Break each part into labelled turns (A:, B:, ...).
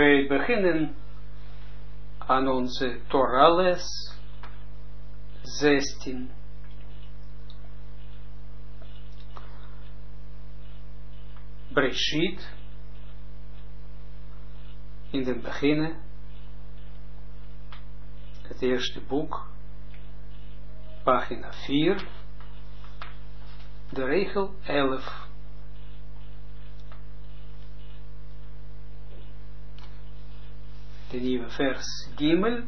A: Wij beginnen aan onze Torah-les 16. Breshit, in het begin, het eerste boek, pagina 4, de regel 11. De nieuwe vers Gimel,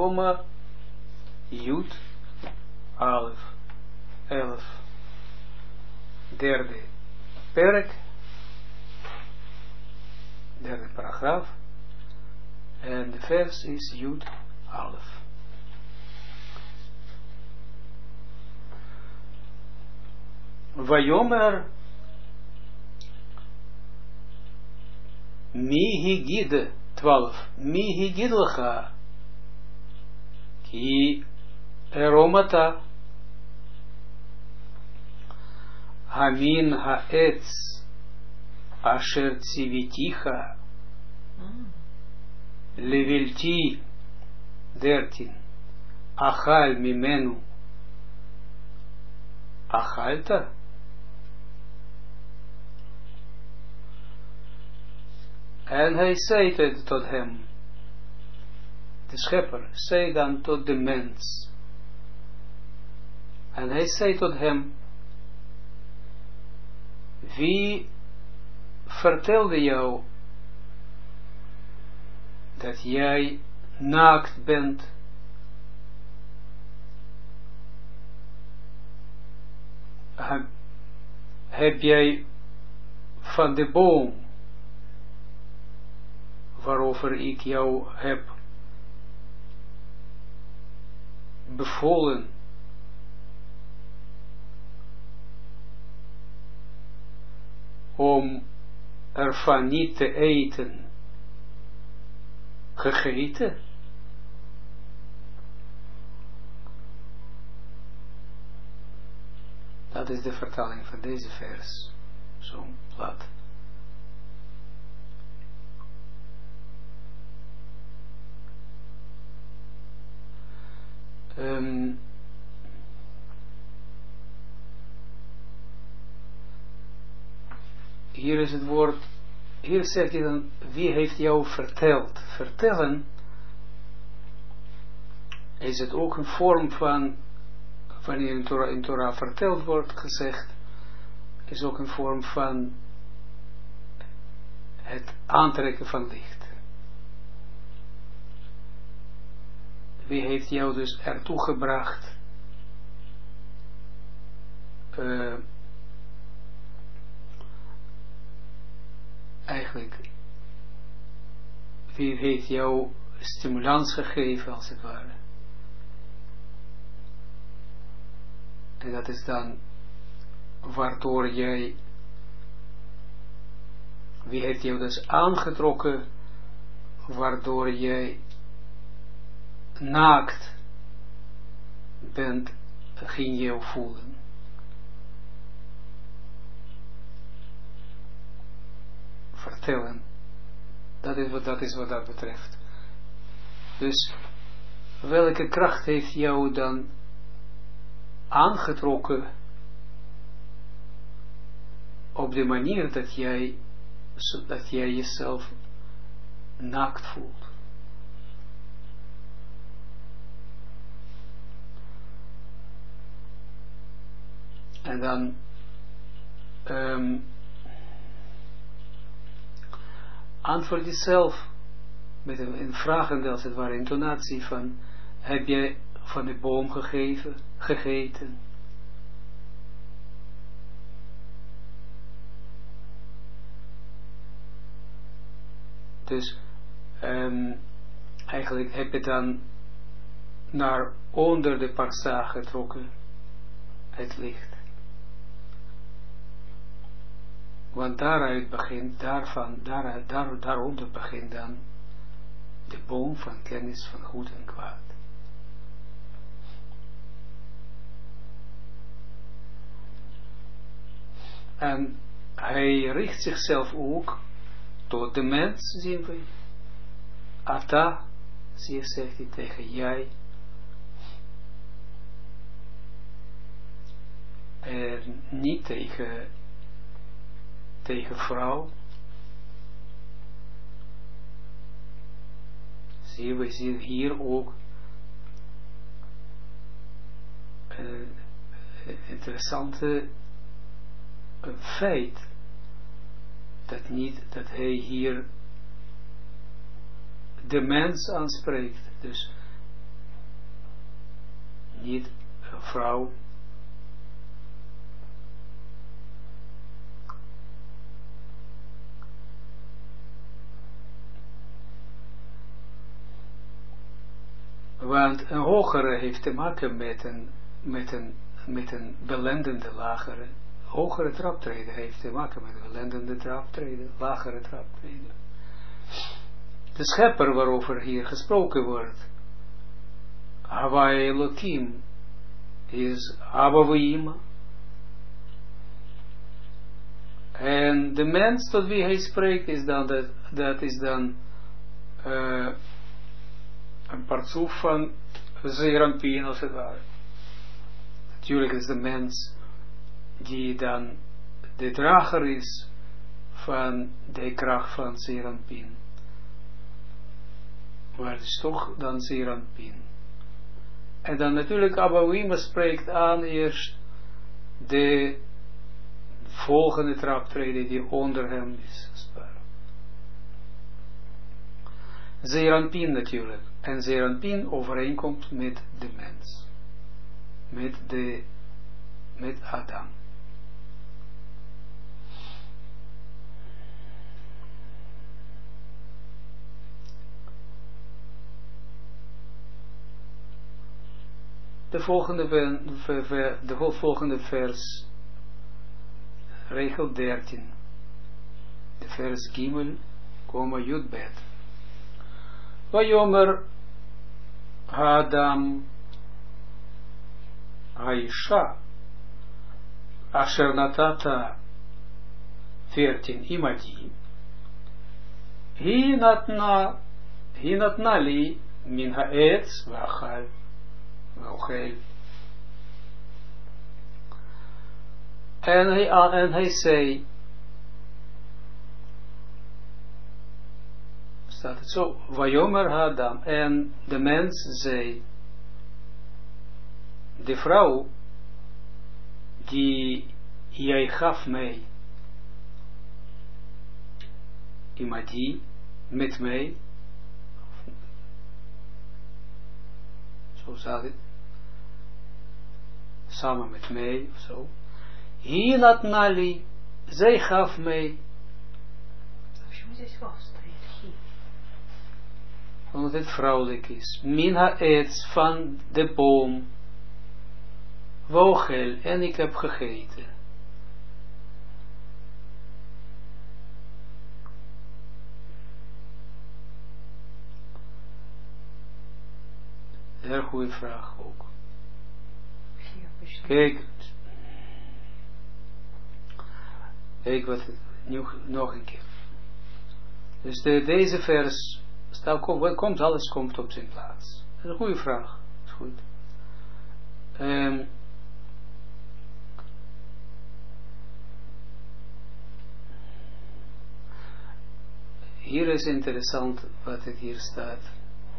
A: Jud, Alef, 11. Derde perk, derde paragraaf, en de vers is Jud, Alef. Vayomer mi higide 12. Mi higid lecha ki eromata hamin haetz asher tziviticha levelti 13 achal mimenu achalta. En hij zei tot hem, de schepper, zei dan tot de mens. En hij zei tot hem, wie vertelde jou dat jij naakt bent? Heb jij van de boom waarover ik jou heb bevolen om ervan niet te eten, gegeten? Dat is de vertaling van deze vers, zo plat. Hier is het woord, hier zegt hij dan, wie heeft jou verteld? Vertellen is het ook een vorm van, wanneer in Torah verteld wordt gezegd, is ook een vorm van het aantrekken van licht. Wie heeft jou dus ertoe gebracht eigenlijk, wie heeft jou stimulans gegeven als het ware? En dat is dan waardoor jij, wie heeft jou dus aangetrokken waardoor jij naakt bent, ging je voelen. Vertellen. Dat is wat dat betreft. Dus, welke kracht heeft jou dan aangetrokken op de manier dat jij jezelf naakt voelt? En dan antwoord jezelf met een vragende, als het ware, intonatie van, heb jij van de boom gegeten? Dus eigenlijk heb je dan naar onder de parsa getrokken het licht. Want daaruit begint, daaronder begint dan de boom van kennis van goed en kwaad. En hij richt zichzelf ook tot de mens, zien we, ata, zie je, zegt hij tegen jij, en niet tegen vrouw. Zie je, we zien hier ook een interessante feit, dat hij hier de mens aanspreekt, dus niet een vrouw. Want een hogere heeft te maken met een belendende lagere. Hogere traptreden heeft te maken met een belendende traptreden, lagere traptreden. De schepper waarover hier gesproken wordt, Hawaii Elohim, is Abba V'Ima. En de mens tot wie hij spreekt is dan, dat is dan een partsoef van Zeranpien als het ware. Natuurlijk is de mens die dan de drager is van de kracht van Zeranpien. Maar het is toch dan Zeranpien. En dan natuurlijk Abouima spreekt aan eerst de volgende traptreden die onder hem is. Zeranpien natuurlijk. En Zeranpien overeenkomt met de mens. Met Adam. De volgende vers, regel 13. De vers Gimel, Yudbet. Vayomer Adam Aisha Asher Natata 14 Imadi Hi natna li min ha'etz v'achal en hij zei, staat het zo, Vayomer Adam, en de mens zei, de vrouw die jij gaf mij, imadi, met mij, zo staat het, samen met mij, of zo, Hinat Nali, zij gaf mij, omdat het vrouwelijk is, Minha Etz, van de boom, Wochel, en ik heb gegeten. Heel goede vraag ook. Kijk wat nog een keer. Dus deze vers alles komt op zijn plaats. Dat is een goede vraag. Dat is goed. Hier is interessant wat het hier staat.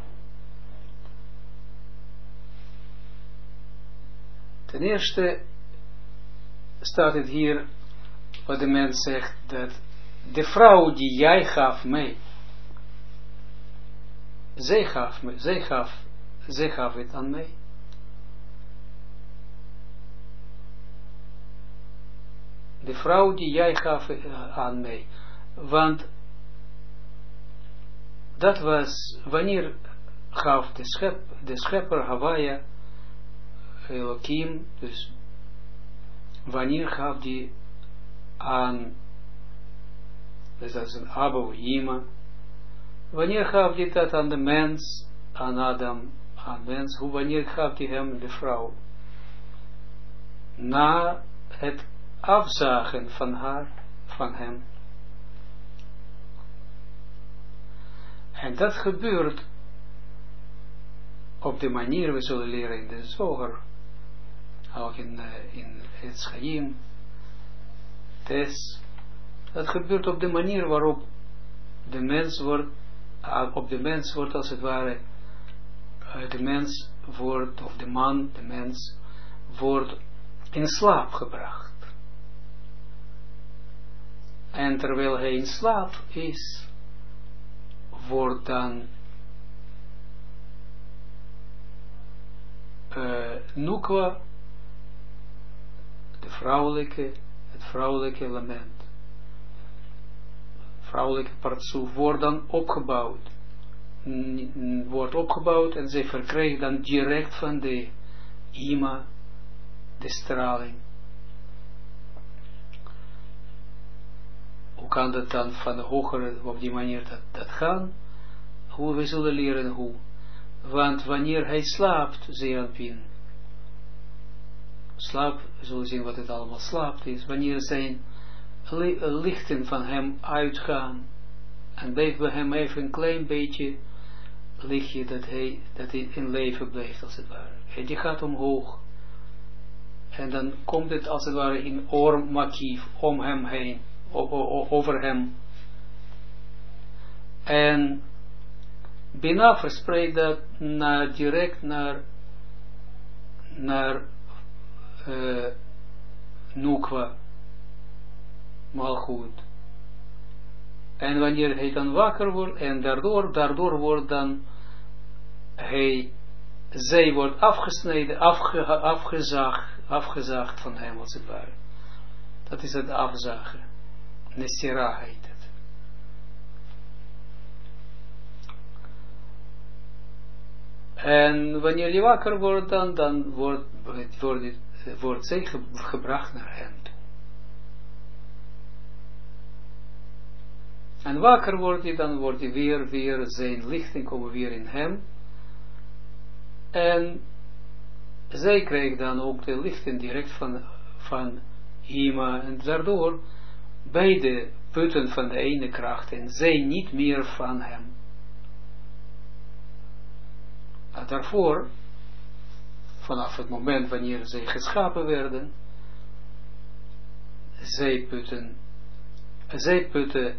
A: Ten eerste staat het hier wat de mens zegt, dat de vrouw die jij gaf mij, zij gaf het aan mij. De vrouw die jij gaf aan mij. Want dat was, wanneer gaf de schepper Hawaii Elohim, dus wanneer gaf die aan, dus dat is een Abouima, wanneer gaf die dat aan de mens, aan Adam, aan mens, wanneer gaf die hem de vrouw? Na het afzagen van haar, van hem. En dat gebeurt op de manier, we zullen leren in de Zoger, ook in het Chaim, Tes, dat gebeurt op de manier waarop de mens wordt, als het ware, de mens wordt, of de man, de mens, wordt in slaap gebracht. En terwijl hij in slaap is, wordt dan Nukwa, het vrouwelijke element, vrouwelijke partsoef, wordt dan opgebouwd. Wordt opgebouwd en zij verkrijgt dan direct van de Ima, de straling. Hoe kan dat dan van de hogere, op die manier dat gaan? Hoe we zullen leren hoe. Want wanneer hij slaapt, Zeranpin, slaap, we zullen zien wat het allemaal slaapt is, wanneer zijn lichten van hem uitgaan, en blijft bij hem even een klein beetje lichtje, dat hij in leven blijft, als het ware. En die gaat omhoog. En dan komt het, als het ware, in oormakief, om hem heen, over hem. En Bina verspreidt dat direct naar Nukwa, Malchut. En wanneer hij dan wakker wordt, en daardoor wordt dan zij wordt afgesneden, afgezaagd van hem, als het ware. Dat is het afzagen. Nesira heet het. En wanneer je wakker wordt, dan wordt zij gebracht naar hem toe. En wakker wordt hij, dan wordt hij weer zijn lichten komen weer in hem. En zij krijgt dan ook de lichten direct van Ima. En daardoor beide putten van de ene kracht en zij niet meer van hem. En daarvoor, vanaf het moment wanneer zij geschapen werden, zij putten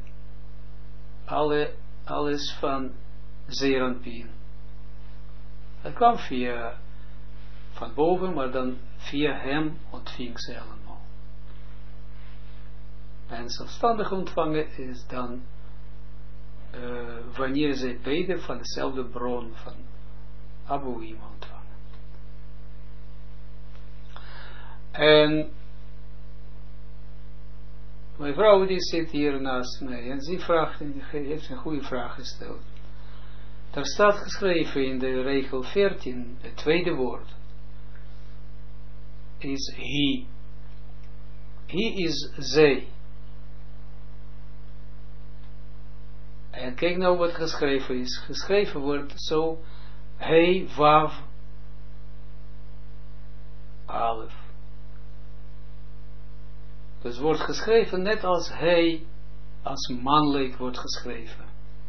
A: alles van Zeranpin. Het kwam van boven, maar dan via hem ontving ze allemaal. En zelfstandig ontvangen is dan wanneer zij beide van dezelfde bron van Abouima ontvangen. En mijn vrouw die zit hier naast mij en ze vraagt, en die heeft een goede vraag gesteld. Daar staat geschreven in de regel 14, het tweede woord, is he. He is zij. En kijk nou wat geschreven is. Geschreven wordt zo, he, wav, alef. Dus wordt geschreven net als hij, als mannelijk wordt geschreven.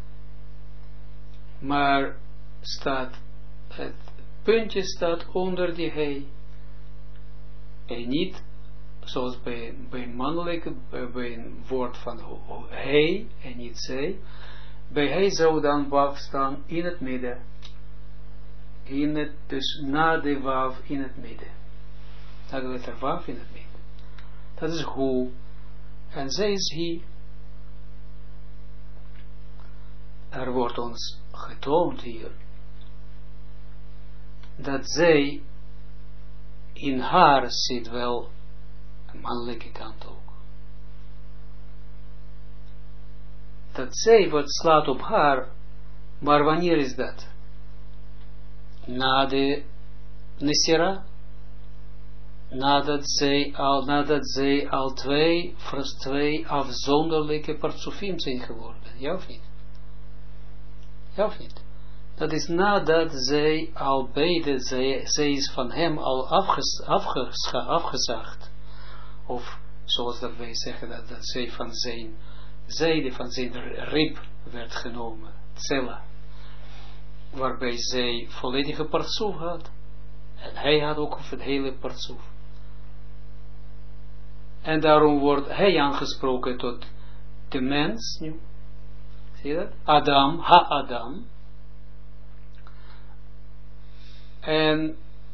A: Maar het puntje staat onder die hij. En niet zoals bij mannelijke, bij een woord van hij en niet zij. Bij hij zou dan wav staan in het midden. Dus na de wav in het midden. Na de letter wav in het midden. Dat is hoe. En zij is hij. Er wordt ons getoond hier dat zij in haar zit wel een mannelijke kant ook. Dat zij wat slaat op haar, maar wanneer is dat? Na de Nesira, nadat zij al twee afzonderlijke partsofim zijn geworden, ja of niet? Ja of niet? Dat is nadat zij al beide, zij is van hem al afgezaagd. Of zoals dat wij zeggen, dat zij van zijn zijde, van zijn rib werd genomen. Tsela, waarbij zij volledige partsoef had. En hij had ook het hele partsoef. En daarom wordt hij aangesproken tot de mens nu. Zie je dat? Adam, ha-Adam. En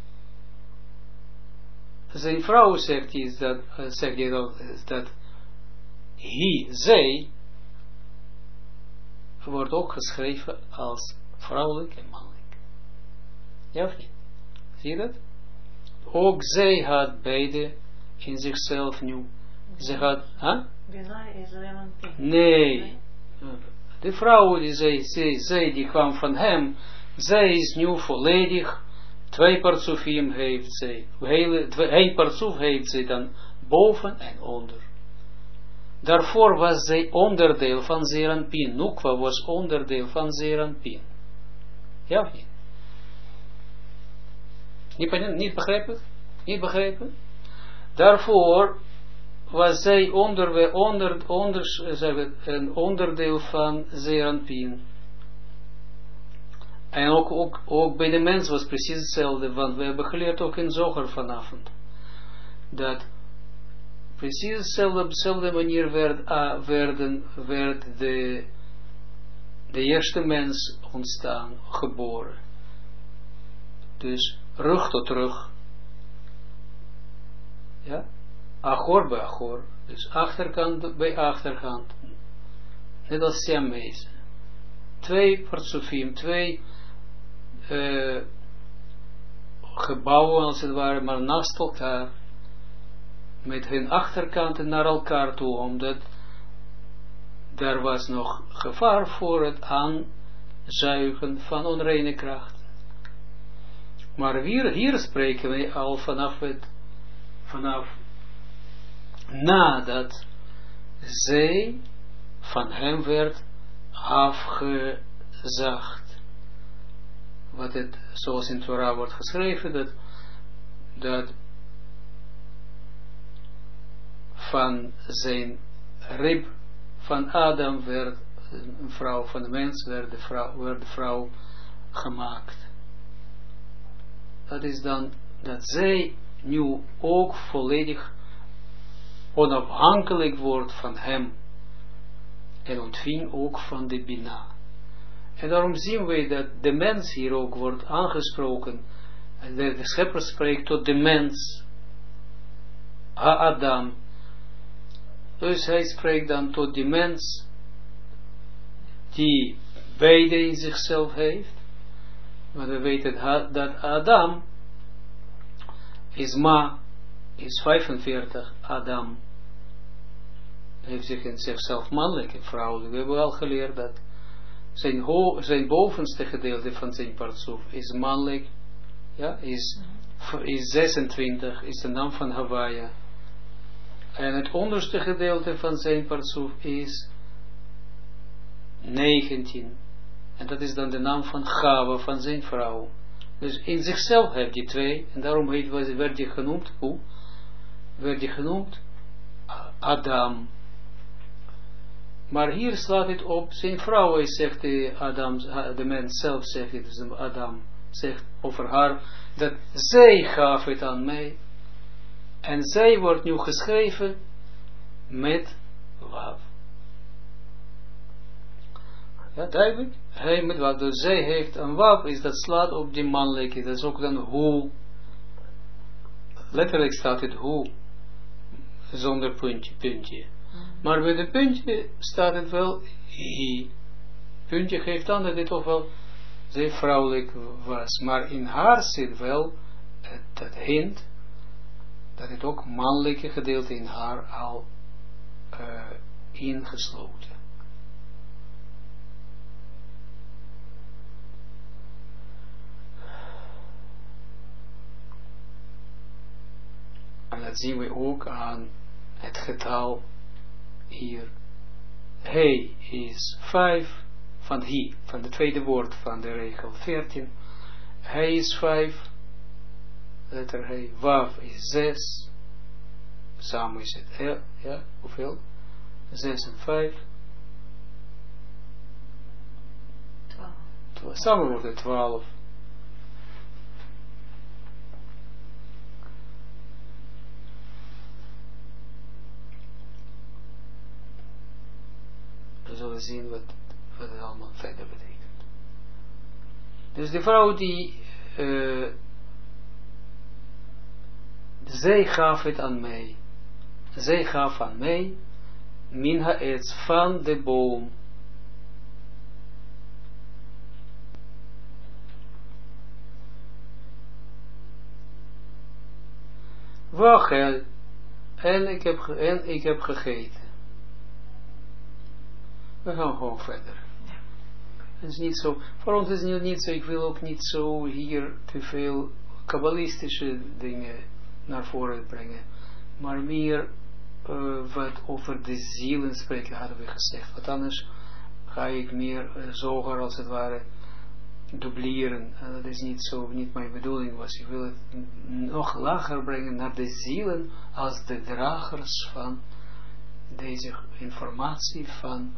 A: zijn vrouw zegt dat zij wordt ook geschreven als vrouwelijk en mannelijk. Ja of niet? Zie je dat? Ook zij had beide in zichzelf nu. Ze had,
B: Bina is alleen een pin.
A: nee. De vrouw die zij die kwam van hem, zij is nu volledig, 2 partsofim heeft zij, 1 partsuf heeft zij dan boven en onder. Daarvoor was zij onderdeel van Zeranpin. Nukwa was onderdeel van Zeranpin. Ja of niet? Niet begrepen? Niet begrepen? Daarvoor was zij een onderdeel van Zeranpin. En ook bij de mens was precies hetzelfde, want we hebben geleerd ook in Zoger vanavond, dat precies op dezelfde manier werd de eerste mens ontstaan, geboren. Dus rug tot rug. Ja? Achor bij achor. Dus achterkant bij achterkant. Net als Siamese. 2 partsofim, 2 gebouwen als het ware, maar naast elkaar. Met hun achterkanten naar elkaar toe, omdat er was nog gevaar voor het aanzuigen van onreine kracht. Maar hier spreken we al vanaf nadat zij van hem werd afgezaagd. Wat het, zoals in Torah wordt geschreven, dat van zijn rib van Adam werd een vrouw, van de mens werd de vrouw gemaakt. Dat is dan dat zij nu ook volledig onafhankelijk wordt van hem en ontving ook van de Bina. En daarom zien we dat de mens hier ook wordt aangesproken. En de schepper spreekt tot de mens, ha-Adam. Dus hij spreekt dan tot die mens die beide in zichzelf heeft. Want we weten dat Adam is 45. Adam heeft zich in zichzelf mannelijk en vrouwelijk. We hebben al geleerd dat zijn bovenste gedeelte van zijn partsoef is mannelijk. Ja, is 26, is de naam van Hawaii. En het onderste gedeelte van zijn partsoef is 19. En dat is dan de naam van Chava, van zijn vrouw. Dus in zichzelf heeft hij 2. En daarom werd hij genoemd, hoe? Werd hij genoemd Adam. Maar hier slaat het op zijn vrouw, zegt de mens zelf, zegt het, dus Adam zegt over haar, dat zij gaf het aan mij. En zij wordt nu geschreven met Wav. Ja, duidelijk? Hij met Wav. Dus zij heeft een Wav, is dat slaat op die mannelijke. Dat is ook dan hoe. Letterlijk staat het hoe. Zonder puntje. Maar bij de puntje staat het wel hi. Puntje geeft aan dat dit toch wel zeer vrouwelijk was. Maar in haar zit wel het hint dat het ook mannelijke gedeelte in haar al ingesloten. En dat zien we ook aan het getal hier. Hij is 5 van hi, van de tweede woord van de regel 14. Hij is 5. Letter hij. Wav is 6. Samen is het ja, hoeveel? 6 en 5. Samen wordt het 12. We zullen zien wat het allemaal verder betekent. Dus de vrouw die zij gaf het aan mij. Zij gaf aan mij min ha'etz van de boom. Wachel, en ik heb gegeten. We gaan gewoon verder. Het is niet zo, voor ons is het niet zo, ik wil ook niet zo hier te veel kabbalistische dingen naar voren brengen, maar meer wat over de zielen spreken, hadden we gezegd. Want anders ga ik meer zoger als het ware dubleren. En dat is niet zo, niet mijn bedoeling was. Ik wil het nog lager brengen naar de zielen als de dragers van deze informatie van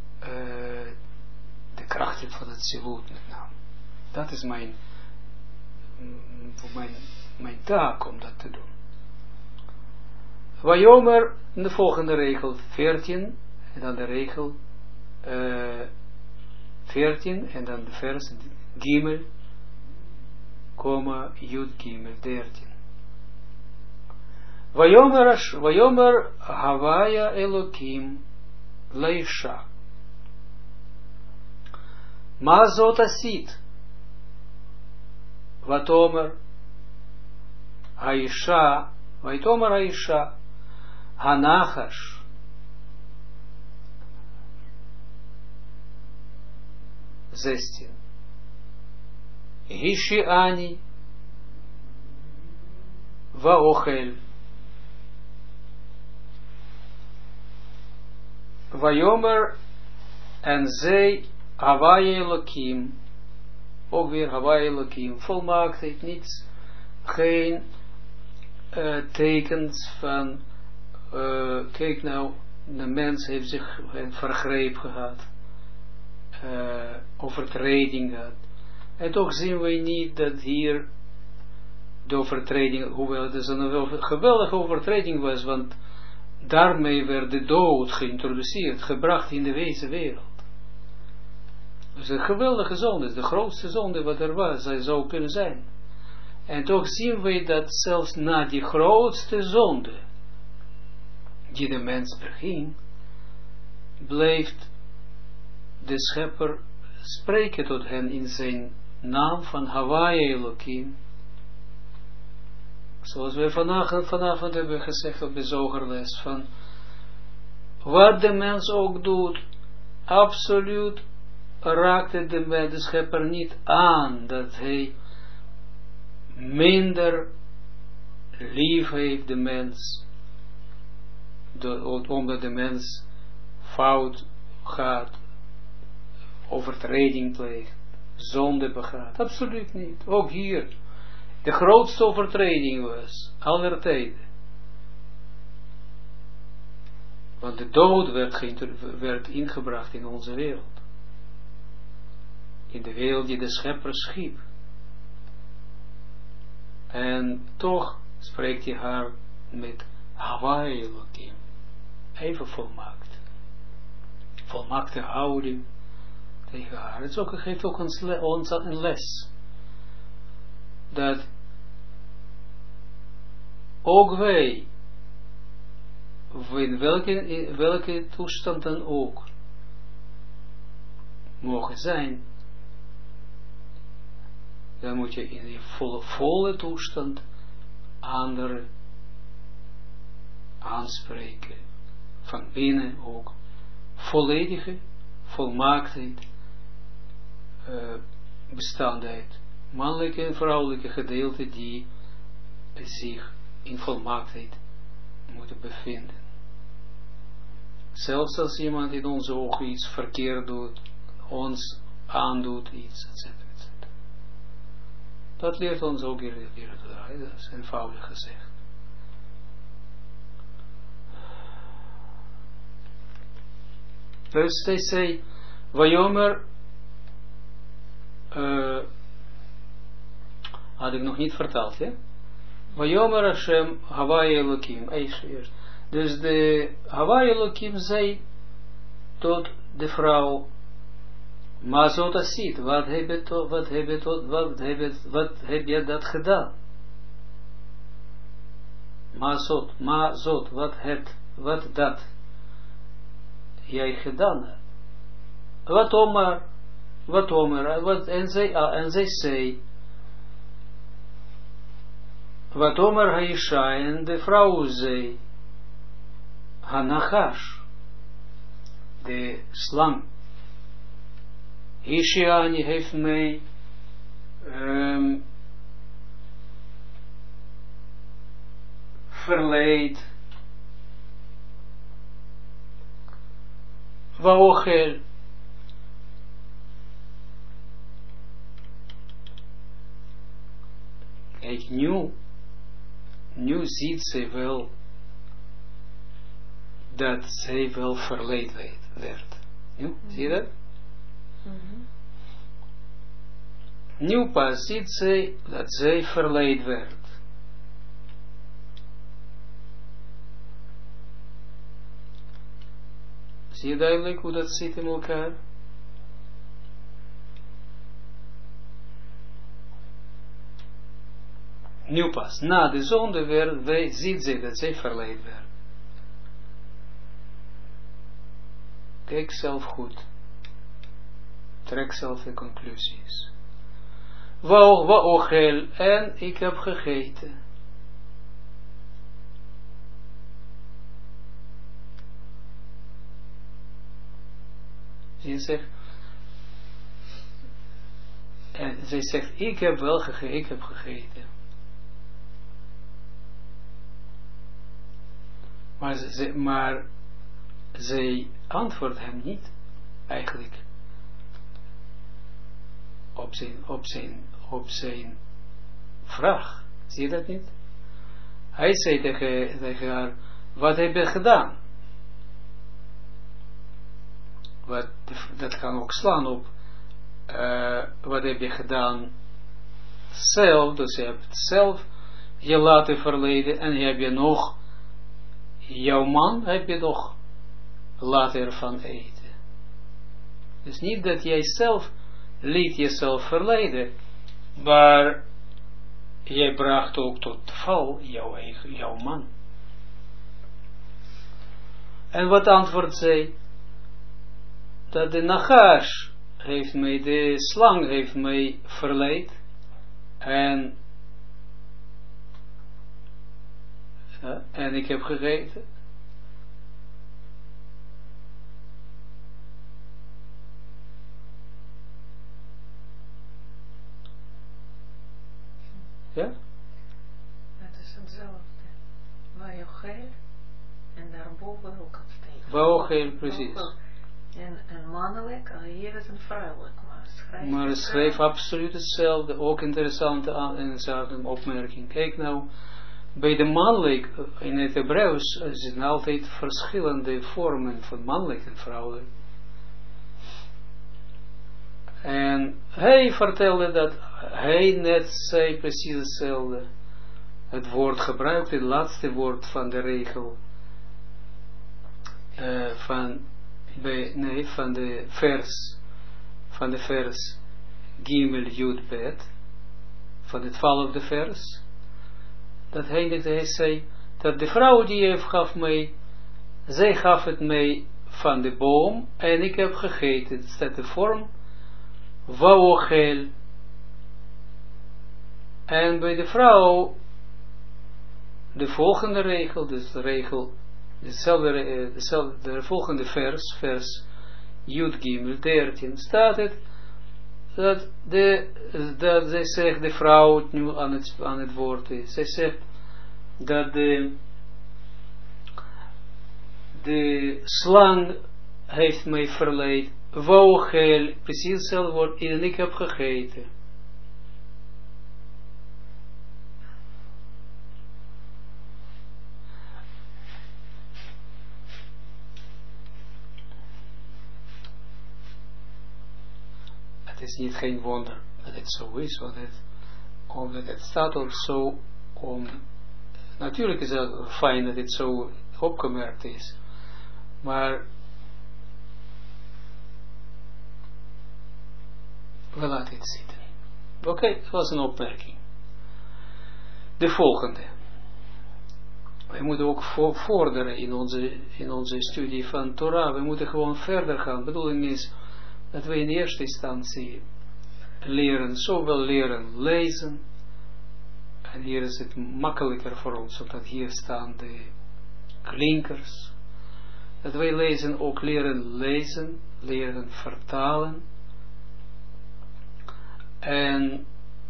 A: de krachten van het zilut met name. Dat is mijn taak om dat te doen. Wajomer, de volgende regel 14, en dan de regel 14, en dan de vers Gimel, Yud Gimel 13. Wajomer Havaya Elokim Laisha. Ma zot asit. Vatomer Aisha, Vaitomer Aisha, Hanachash. Zestin. Hishi Ani, Vaochel. Vayomer en zij Hawaii Elohim, ook weer Hawaii Elohim, volmaaktheid, niets, geen tekens van, kijk nou, de mens heeft zich een vergreep gehad, overtreding gehad, en toch zien we niet dat hier de overtreding, hoewel het een geweldige overtreding was, want daarmee werd de dood geïntroduceerd, gebracht in de wezen wereld. Dus een geweldige zonde, de grootste zonde wat er was, zij zou kunnen zijn. En toch zien we dat zelfs na die grootste zonde, die de mens beging, blijft de schepper spreken tot hen in zijn naam van Hawaii Elohim. Zoals we vanavond hebben gezegd op de zogerles, van wat de mens ook doet, absoluut raakte de schepper niet aan dat hij minder lief heeft de mens, omdat de mens fout gaat, overtreding pleegt, zonde begaat. Absoluut niet. Ook hier, de grootste overtreding was, aller tijden. Want de dood werd ingebracht in onze wereld. In de wereld die de schepper schiep. En toch spreekt hij haar met Hawaii Elohim. Even volmaakt. Volmaakte houding tegen haar. Het geeft ook ons een les. Dat ook wij, in welke toestand dan ook, mogen zijn, dan moet je in die volle toestand anderen aanspreken. Van binnen ook. Volledige volmaaktheid, bestaandheid. Mannelijke en vrouwelijke gedeelte die zich in volmaaktheid moeten bevinden. Zelfs als iemand in onze ogen iets verkeerd doet, ons aandoet iets, etc. Dat leert ons ook hier dat is eenvoudig gezegd. Dus hij zei, Wajomer had ik nog niet verteld, ja? Vayomer Hashem Hawaii Elohim. Dus de Hawaii Elohim zei tot de vrouw, maar zo dat ziet, wat heb je dat gedaan? Maar zo, wat dat jij gedaan hebt? Wat Omer, en zij zei, wat Omer Haisha, en de vrouw zei, Hanachash, de slang, Hishiani heeft mij verleid, Waochel, kijk, nu ziet ze wel dat zij wel verleid werd. Zie je dat? Nu pas ziet zij dat zij verleid werd. Zie je duidelijk hoe dat zit in elkaar? Nu pas, na de zonde ziet zij dat zij verleid werd. Kijk zelf goed. Trek zelf de conclusies. Waochel, en ik heb gegeten. En zij zegt, ik heb wel gegeten, ik heb gegeten. Maar zij antwoordt hem niet, eigenlijk, op zijn vraag. Zie je dat niet? Hij zei tegen haar, wat heb je gedaan? Dat kan ook slaan op, wat heb je gedaan zelf, dus je hebt zelf je laten verleden en heb je nog, jouw man heb je nog laten ervan eten. Dus niet dat jij zelf liet jezelf verleiden, maar jij bracht ook tot val jouw man. En wat antwoordt zij? Dat de Nachash heeft mij, de slang heeft mij verleid en ik heb gegeten. Ja?
B: Het is hetzelfde. Waochel en daarboven ook het tegen.
A: Waochel, precies.
B: En mannelijk, hier is een vrouwelijk,
A: maar het schreef absoluut hetzelfde. Ook interessante opmerking. Kijk nou, bij de mannelijk, in het Hebreeuws zijn altijd verschillende vormen van mannelijk en vrouwelijk. En hij vertelde dat hij net zei precies hetzelfde. Het woord gebruikt, het laatste woord van de regel. Van de vers Gimel Yud Bet, van het 12e vers, dat hij zei, dat de vrouw die gaf mij, zij gaf het mij van de boom, en ik heb gegeten. Het staat de vorm, Waochel, en bij de vrouw, de volgende regel, dus de regel, de volgende vers Yud Gimel 13, staat het, dat zij zegt, de vrouw nu aan het woord is, zij zegt, dat de slang heeft mij verleid, Waochel, precies hetzelfde woord, en ik heb gegeten. is niet geen wonder dat het zo is, omdat het staat ook zo natuurlijk is het fijn dat het zo opgemerkt is, maar we laten het zitten. Oké, dat was een opmerking. De volgende. We moeten ook vorderen in onze studie van Torah. We moeten gewoon verder gaan. De bedoeling is dat we in eerste instantie leren, zowel leren lezen. En hier is het makkelijker voor ons, omdat hier staan de klinkers. Dat wij lezen, ook leren lezen, leren vertalen. En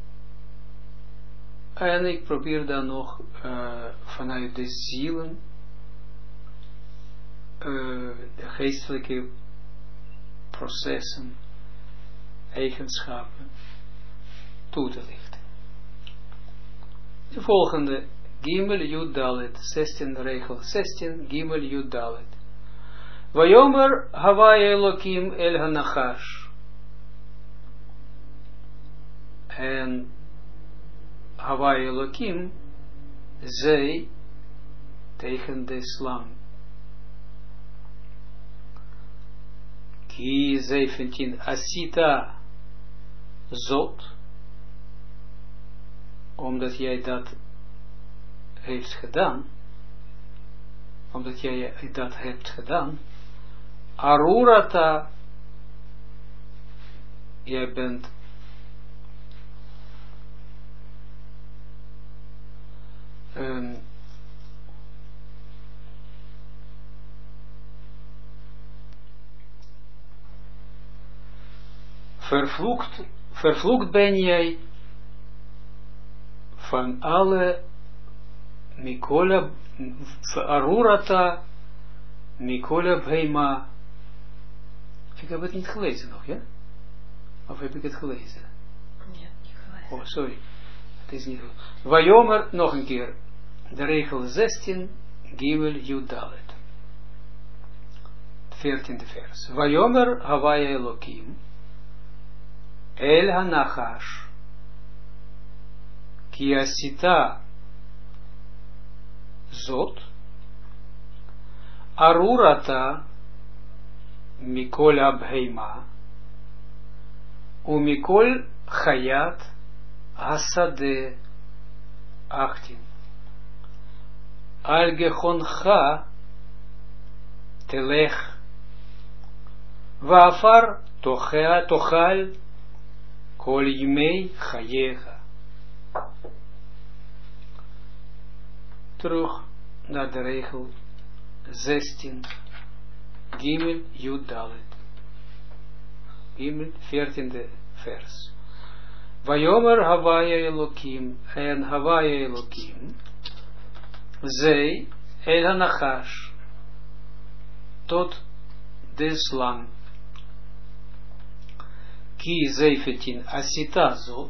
A: ik probeer dan nog vanuit de zielen de geestelijke processen, eigenschappen toe te lichten. De volgende, Gimel Yud Dalet, 16 regel 16, Gimel Yud Dalet. Vayomer Havaya Elokim El Hanachash. En Havaya Elokim zei tegen de slang. Ki 17 Asita Zot, omdat jij dat heeft gedaan, omdat jij dat hebt gedaan, Arurata, jij bent vervloekt ben jij van alle Mikola Arurata Mikola Bheima. Ik heb het niet gelezen nog, ja? Of heb ik het gelezen?
B: Ja, niet gelezen.
A: Oh, sorry. Het is niet goed. Vayomer, nog een keer. De regel 16, Gimel Yud Dalet. 14e vers. Vayomer Havaya Elokim El Hanachash Ki Asita Zot Arurata Mikol Abheima Umikol Chayat Asade 18 Al Gechoncha Telech Vafar Tochal Kol Yimei Chayecha. Terug naar de regel 16 Gimel Yud Dalet. Gimel 14e vers. Vayomer Havaya Elokim en Havaya Elokim zei El Hanachash tot de slang. Ki 17 Asita Zot,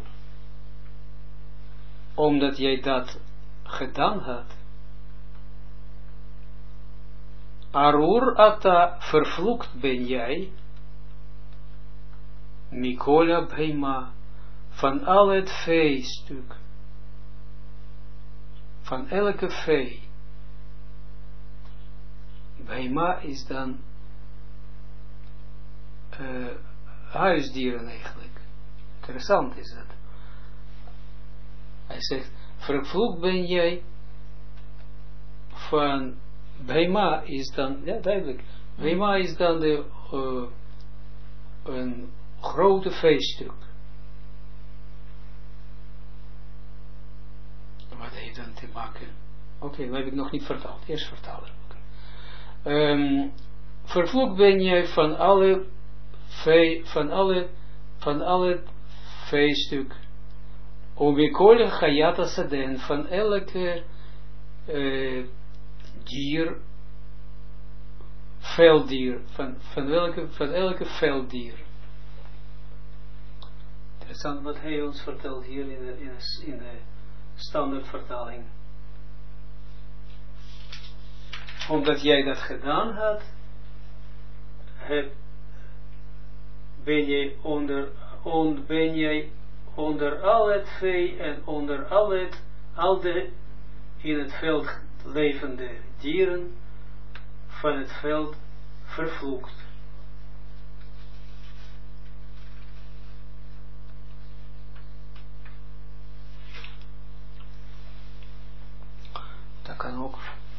A: omdat jij dat gedaan had. Arur ata, vervloekt ben jij, Mikola Bheima, van al het veestuk, van elke vee. Bheima is dan huisdieren eigenlijk. Interessant is dat. Hij zegt, vervloekt ben jij van Bheima is dan, ja duidelijk, Bheima is dan een grote veestuk. Wat heeft dan te maken? Oké, dat heb ik nog niet vertaald. Eerst vertalen. Vervloekt ben jij van alle veestuk. Omikole Chayata Saden, van elke dier, velddier, van elke velddier. Interessant wat hij ons vertelt hier in de standaardvertaling. Omdat jij dat gedaan had, ben je ben jij onder al het vee en onder al de in het veld levende dieren van het veld vervloekt. Dat kan ook.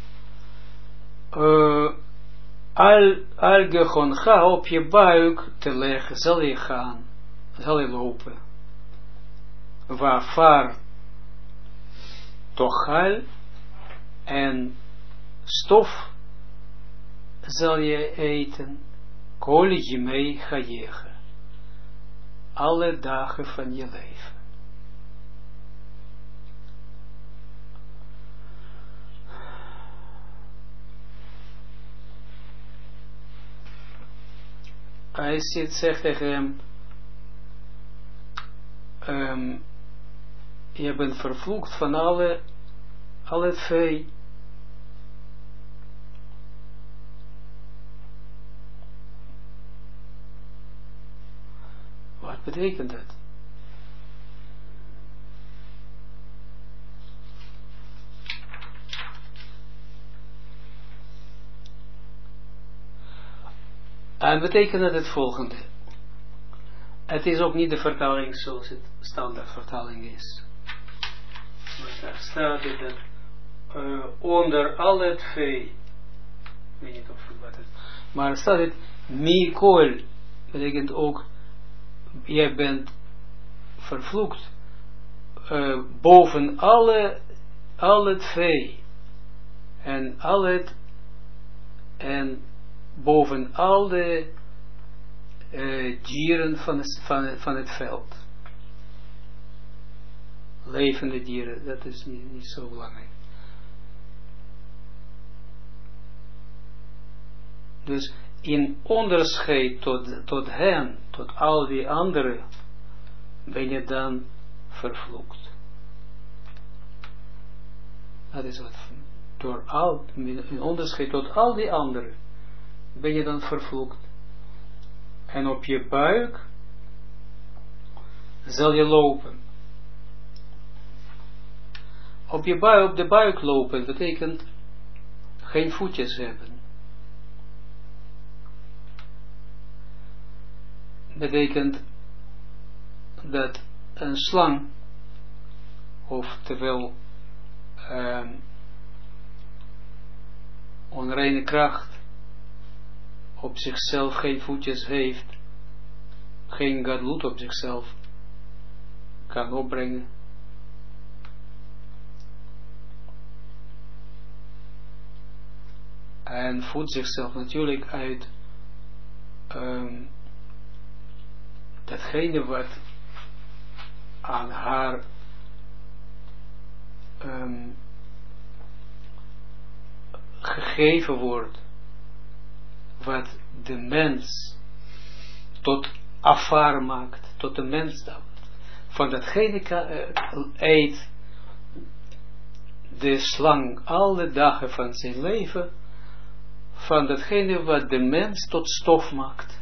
A: Al gegoncha op je buik te leggen, zal je gaan, zal je lopen. Waarvaar tochal en stof zal je eten, kol jimei chayecha, alle dagen van je leven. Hij zegt tegen hem, je bent vervloekt van alle vee. Wat betekent dat? En betekent dat het volgende. Het is ook niet de vertaling zoals het standaard vertaling is. Maar daar staat het dat onder al het vee. Ik weet niet of wat het. Maar staat het mikol. Betekent ook je bent vervloekt boven al het vee en boven al de dieren van het veld. Levende dieren, dat is niet zo belangrijk. Dus in onderscheid tot hen, tot al die anderen, ben je dan vervloekt. Dat is wat. In onderscheid tot al die anderen, ben je dan vervloekt. En op je buik zal je lopen. Op de buik lopen betekent geen voetjes hebben. Betekent dat een slang, oftewel onreine kracht, op zichzelf geen voetjes heeft, geen gadlut op zichzelf kan opbrengen. En voedt zichzelf natuurlijk uit datgene wat aan haar gegeven wordt, wat de mens tot afvaar maakt, tot de mens dan. Van datgene eet de slang alle dagen van zijn leven, van datgene wat de mens tot stof maakt.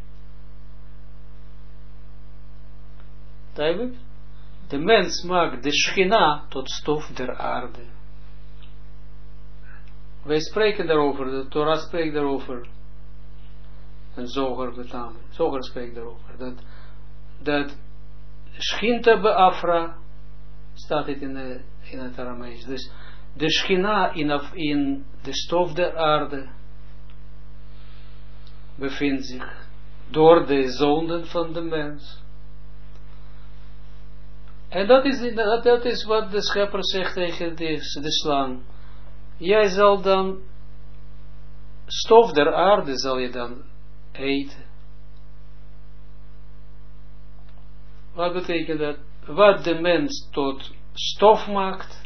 A: Duidelijk? De mens maakt de schina tot stof der aarde. Wij spreken daarover, de Torah spreekt daarover. En Zoger met name. Zoger spreekt daarover. Dat schinta beafra, staat het in het Aramees. Dus de schina in de stof der aarde bevindt zich door de zonden van de mens. En dat is wat de schepper zegt tegen de slang. Jij zal dan stof der aarde zal je dan eten. Wat betekent dat? Wat de mens tot stof maakt,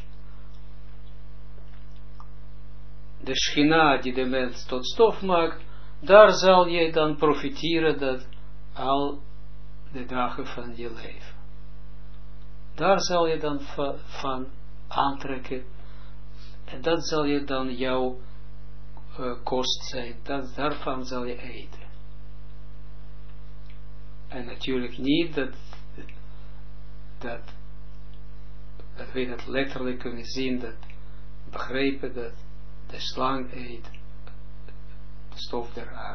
A: de schina die de mens tot stof maakt, daar zal je dan profiteren dat al de dagen van je leven. Daar zal je dan van aantrekken. En dat zal je dan jouw kost zijn. Daarvan zal je eten. En natuurlijk niet dat we dat letterlijk kunnen zien, dat begrepen dat de slang eet de stof der aarde.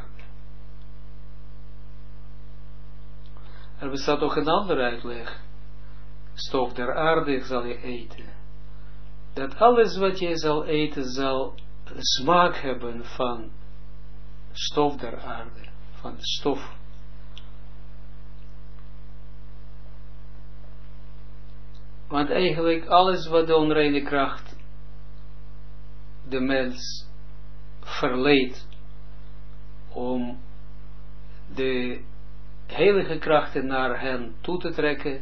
A: Er bestaat ook een andere uitleg. Stof der aarde zal je eten. Dat alles wat je zal eten zal smaak hebben van stof der aarde, van de stof. Want eigenlijk alles wat de onreine kracht de mens verleidt om de heilige krachten naar hen toe te trekken,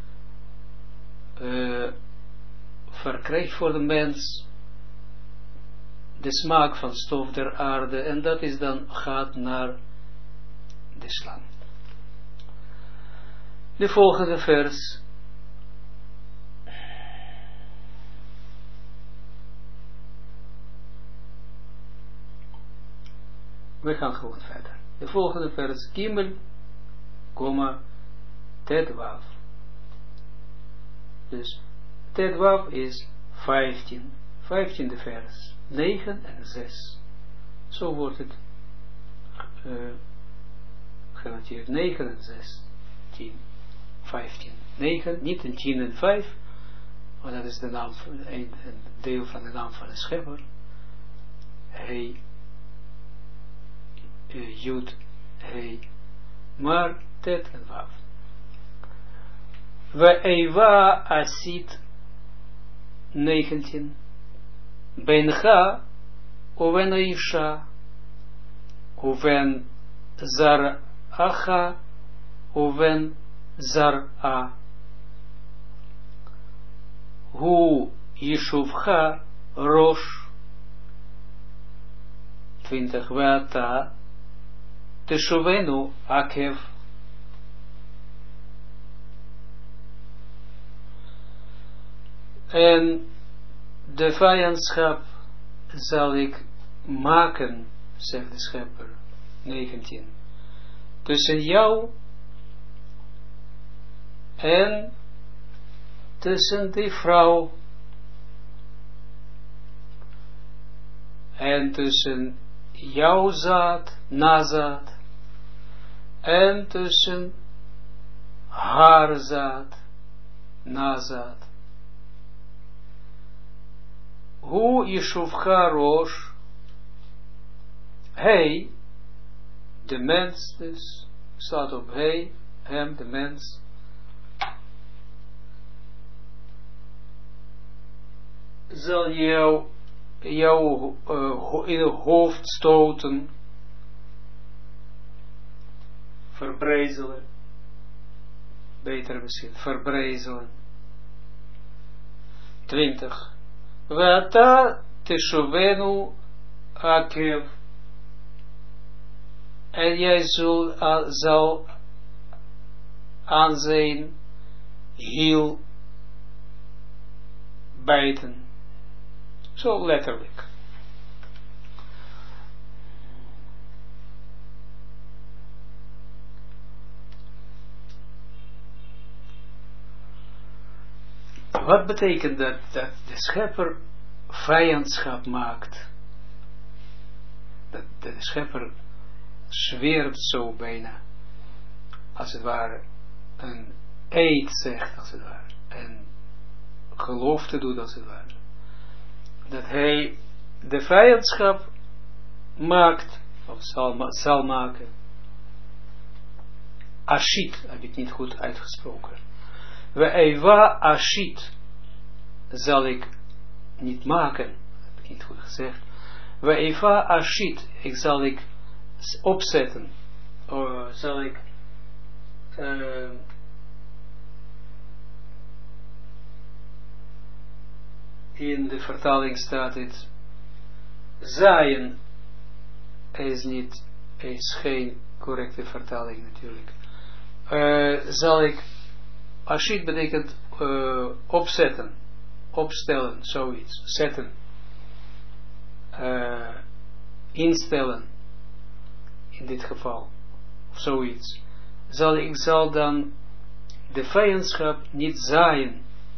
A: verkrijgt voor de mens de smaak van stof der aarde, en dat is dan gaat naar de slang. De volgende vers. We gaan gewoon verder. De volgende vers, Gimel, Tetwav. Dus Tetwav is 15. 15e vers. 9 en 6. Zo wordt het genoteerd. 9 en 6. 10. 15. 9, niet een 10 en 5. Maar dat is de naam van een deel van de naam van de schepper. Hij. Jud, Hei, maar Tet en Wav. We Eiva Asit 19. Bencha Uven Aisha Uven Zar Acha Uven Zar A Hu Yishuvcha Rosh 20. Weata Teshuvenu Akev. En de vijandschap zal ik maken, zegt de schepper, 19, tussen jou en tussen die vrouw en tussen jouw zaad, nazaad, en tussen haar zaad, nazaad. Hu Yeshuvcha Rosh, hij, de mens dus, staat op hij, hem, de mens, zal jou in het hoofd stoten, verbrezelen, beter misschien, verbrezelen. 20. Vata teshuvenu akev. En jij zal aan zijn hiel bijten. Zo letterlijk. Wat betekent dat de schepper vijandschap maakt? Dat de schepper zweert zo bijna, als het ware, een eed zegt, als het ware, en gelofte doet, als het ware. Dat hij de vijandschap maakt, of zal maken. Ashit, heb ik niet goed uitgesproken. We Eiva Ashit zal ik niet maken, heb ik niet goed gezegd. We Eiva Ashit, zal ik opzetten, zal ik in de vertaling staat het zaaien, is geen correcte vertaling natuurlijk. Zal ik, ashit betekent opzetten, opstellen, zoiets, zetten, instellen, in dit geval, of zoiets, ik zal dan de vijandschap niet zaaien.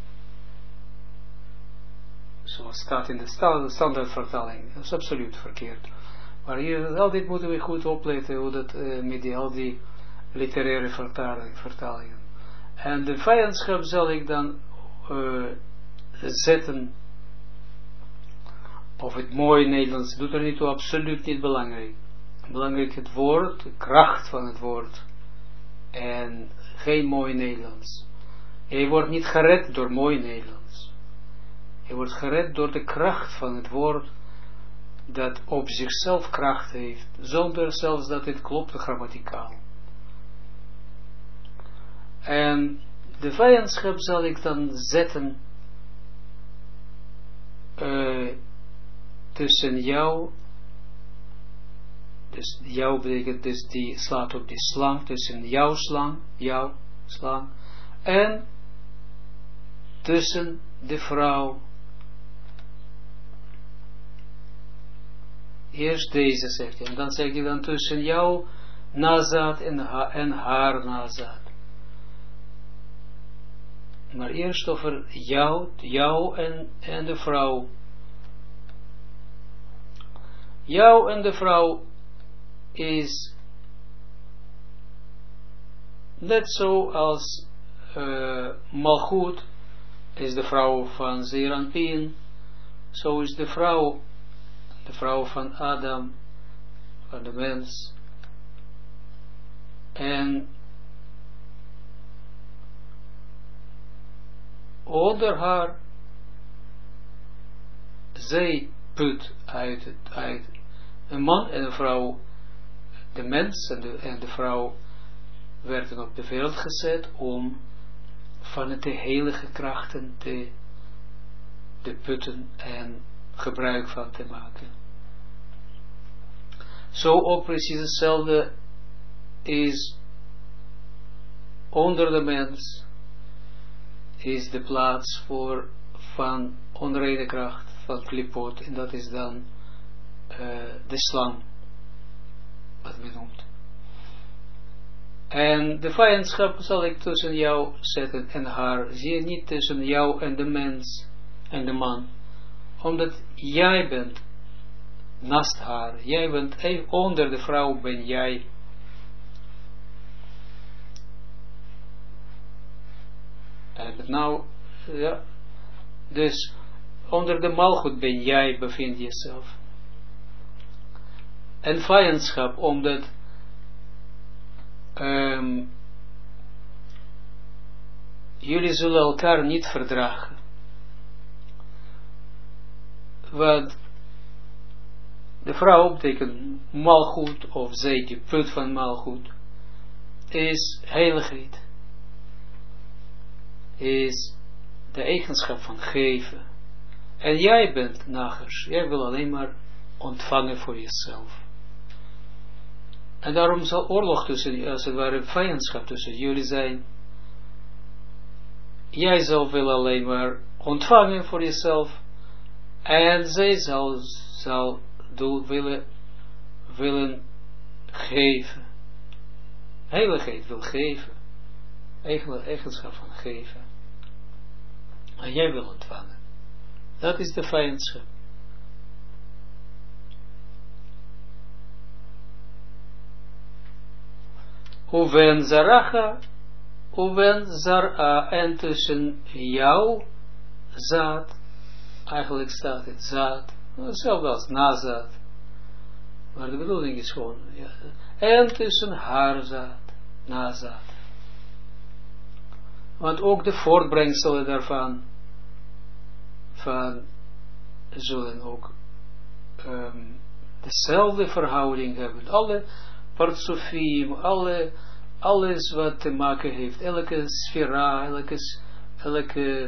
A: Zoals staat in de standaardvertaling. Dat is absoluut verkeerd. Maar hier altijd moeten we goed opletten hoe dat met al die literaire vertalingen. En de vijandschap zal ik dan zetten, of het mooi Nederlands, doet er niet toe, absoluut niet belangrijk. Belangrijk het woord, de kracht van het woord. En geen mooi Nederlands. Je wordt niet gered door mooi Nederlands. Je wordt gered door de kracht van het woord, dat op zichzelf kracht heeft, zonder zelfs dat het klopt grammaticaal. En de vijandschap zal ik dan zetten tussen jou, dus jou betekent dus die slaat op die slang, tussen jouw slang, en tussen de vrouw. Eerst deze zegt hij, en dan zegt hij dan tussen jouw nazaat en haar nazaat. Maar eerst over jou en de vrouw. Jou en de vrouw is net zo als Malchut is de vrouw van Zeranpien, zo is de vrouw van Adam, van de mens. En onder haar, zij put uit een man en een vrouw, de mens en de vrouw werden op de wereld gezet om van de heilige krachten te putten en gebruik van te maken. Zo ook precies hetzelfde is onder de mens is de plaats van onreine kracht, van klipot, en dat is dan de slang, wat men noemt. En de vijandschap zal ik tussen jou zetten en haar. Zie je niet tussen jou en de mens en de man. Omdat jij bent naast haar. Jij bent onder de vrouw ben jij. En nou, ja. Dus onder de malgoed ben jij, bevind jezelf. En vijandschap, omdat jullie zullen elkaar niet verdragen. Want de vrouw betekent malgoed, of zij die put van malgoed, is heiligheid. Is de eigenschap van geven. En jij bent nagers. Jij wil alleen maar ontvangen voor jezelf. En daarom zal oorlog tussen, als het ware vijandschap tussen jullie zijn. Jij zal wil alleen maar ontvangen voor jezelf. En zij zal willen geven. Heiligheid wil geven. Eigenschap van geven. En jij wil ontvangen. Dat is de vijandschap. Uwen zaracha, uwen zara, en tussen jouw zaad, eigenlijk staat het zaad, hetzelfde als nazaad, maar de bedoeling is gewoon, ja, en tussen haar zaad, nazaad. Want ook de voortbrengselen daarvan, zullen ook dezelfde verhouding hebben. Alle partsofiem, alles wat te maken heeft, elke sfera, elke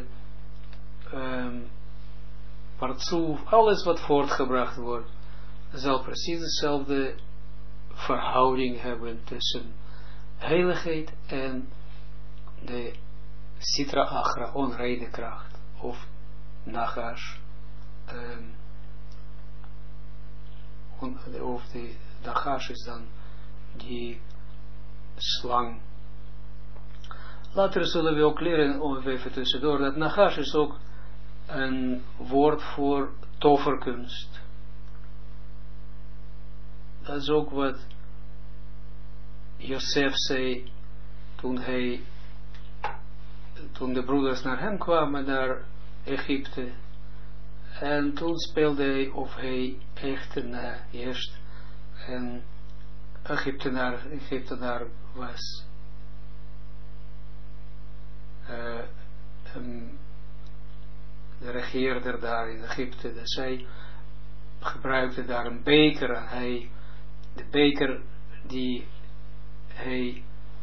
A: partsoef, alles wat voortgebracht wordt, zal precies dezelfde verhouding hebben tussen heiligheid en de Sitra Achra, onreine kracht, of Nagash, of de Nagash is dan die slang, later zullen we ook leren, even tussendoor, dat Nachash is ook een woord voor toverkunst. Dat is ook wat Josef zei toen de broeders naar hem kwamen, naar Egypte. En toen speelde hij of hij echt eerst een Egyptenaar was. De regeerder daar in Egypte. Dus hij gebruikte daar een beker. En de beker die hij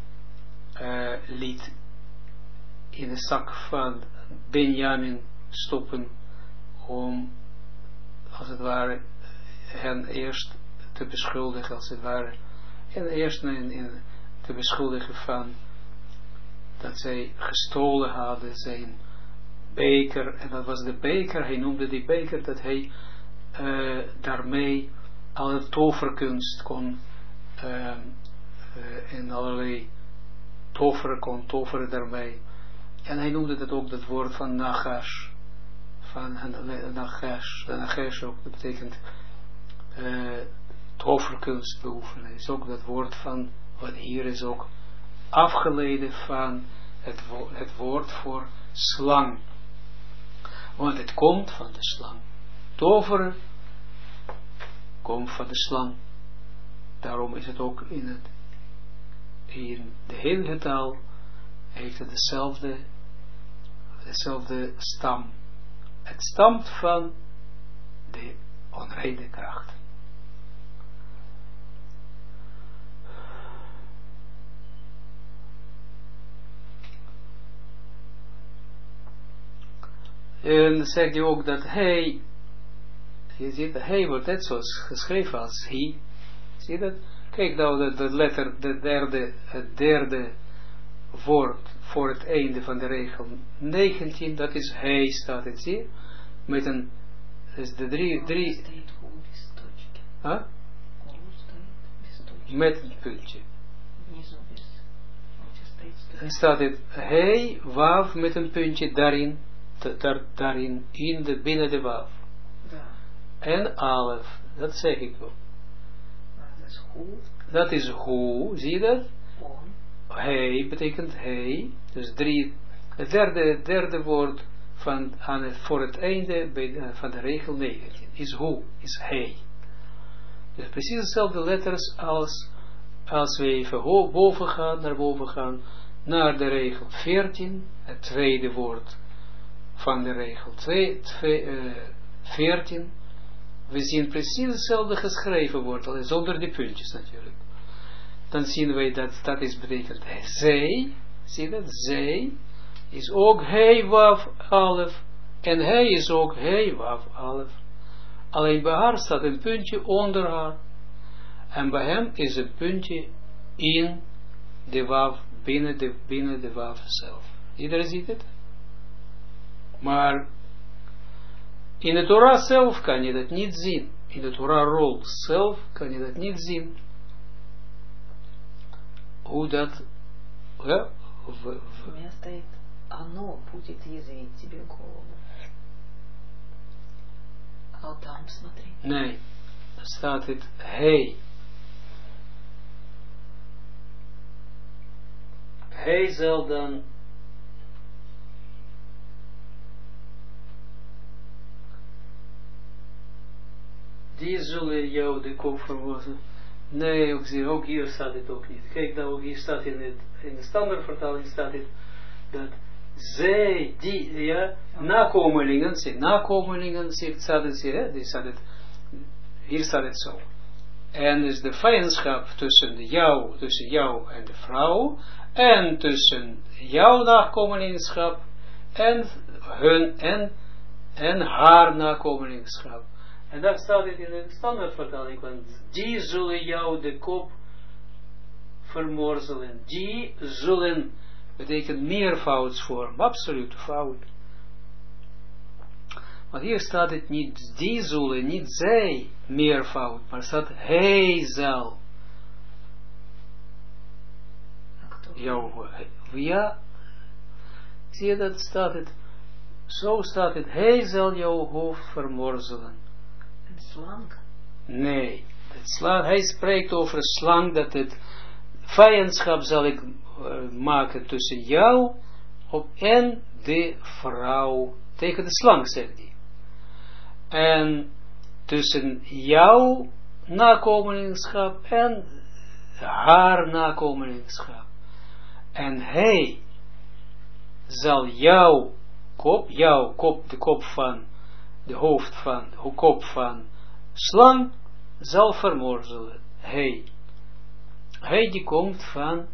A: liet in de zak van Benjamin stoppen om, als het ware, hen eerst te beschuldigen, als het ware, en eerst te beschuldigen van dat zij gestolen hadden zijn beker, en dat was de beker, hij noemde die beker dat hij daarmee alle toverkunst kon en allerlei toveren daarmee. En hij noemde dat ook dat woord van Nachash. Van Nachash. Nachash ook, dat betekent toverkunst beoefenen. Is ook dat woord van, wat hier is ook afgeleid van het woord voor slang. Want het komt van de slang. Toveren komt van de slang. Daarom is het ook in de hele taal heeft het dezelfde stam. Het stamt van de onreine kracht. En zegt hij ook dat hij, je ziet, hij wordt net zoals geschreven als hij. Zie je dat? Kijk nou, de letter, het derde woord voor het einde van de regel 19, dat is hij, staat het, zie je? Met een, dus de drie huh? Met een puntje. Dan staat het hij, wav, met een puntje daarin, binnen de wav. En alef, dat zeg ik ook. Dat is hoe, zie je dat? Hij betekent hij, dus het derde woord voor het einde van de regel 19 is hoe, is hij. Dus precies dezelfde letters als we even naar boven gaan, naar de regel 14, het tweede woord van de regel 14. We zien precies hetzelfde geschreven woord, alleen zonder die puntjes natuurlijk. Dan zien wij dat is betekent zij, zie je dat? Zij is ook hij waf alef, en hij is ook hij waf alef. Alleen bij haar staat een puntje onder haar, en bij hem is een puntje in de waf, binnen de waf zelf. Iedereen ziet het? Maar in de Torah zelf kan je dat niet zien. In de Torah rol zelf kan je dat niet zien. Hoe dat... Ja,
B: У меня стоит оно будет язвить тебе голову. А вот там смотри.
A: Nee, dan staat het hij. Hij zal dan... Die zullen jou de kop verwassen. Nee, ook hier staat het ook niet. Kijk nou, hier staat in de standaardvertaling staat het dat zij, die, ja, nakomelingen, staat het hier, hier staat het zo. En dus de vijandschap tussen jou en de vrouw, en tussen jouw nakomelingschap en hun en haar nakomelingschap. En daar staat het in de standaardvertaling, want die zullen jou de kop vermorzelen. Die zullen, betekent meervoudsvorm, absoluut fout. Want hier staat het niet, die zullen, niet zij, meervoud, maar staat hij zal. Ja, Zie je dat staat het, zo staat het, hij zal jouw hoofd vermorzelen.
B: Een slang?
A: Nee, hij spreekt over een slang, dat het vijandschap zal ik maken tussen jou en de vrouw, tegen de slang zegt hij. En tussen jouw nakomelingschap en haar nakomelingschap. En hij zal jouw kop, de kop van, de hoofd van, de kop van slang, zal vermorzelen. Hij die komt van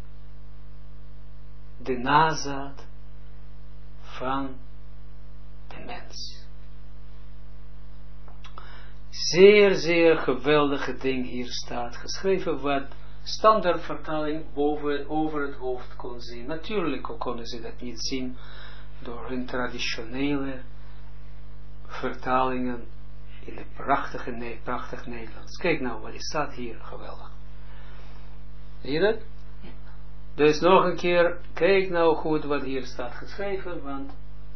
A: de nazaad van de mens. Zeer, zeer geweldige ding hier staat geschreven, wat standaardvertaling over het hoofd kon zien. Natuurlijk konden ze dat niet zien door hun traditionele vertalingen in de prachtig Nederlands. Kijk nou wat staat hier, geweldig. Zie je dat?
B: Ja.
A: Dus nog een keer, kijk nou goed wat hier staat geschreven, want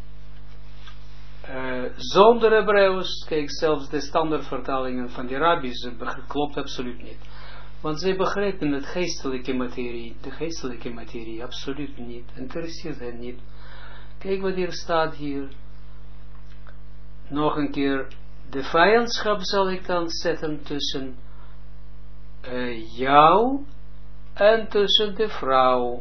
A: zonder Hebreeuws, kijk zelfs de standaardvertalingen van de rabbis, klopt absoluut niet. Want zij begrijpen de geestelijke materie absoluut niet, interesseert hen niet. Kijk wat hier staat hier. Nog een keer, de vijandschap zal ik dan zetten tussen jou en tussen de vrouw.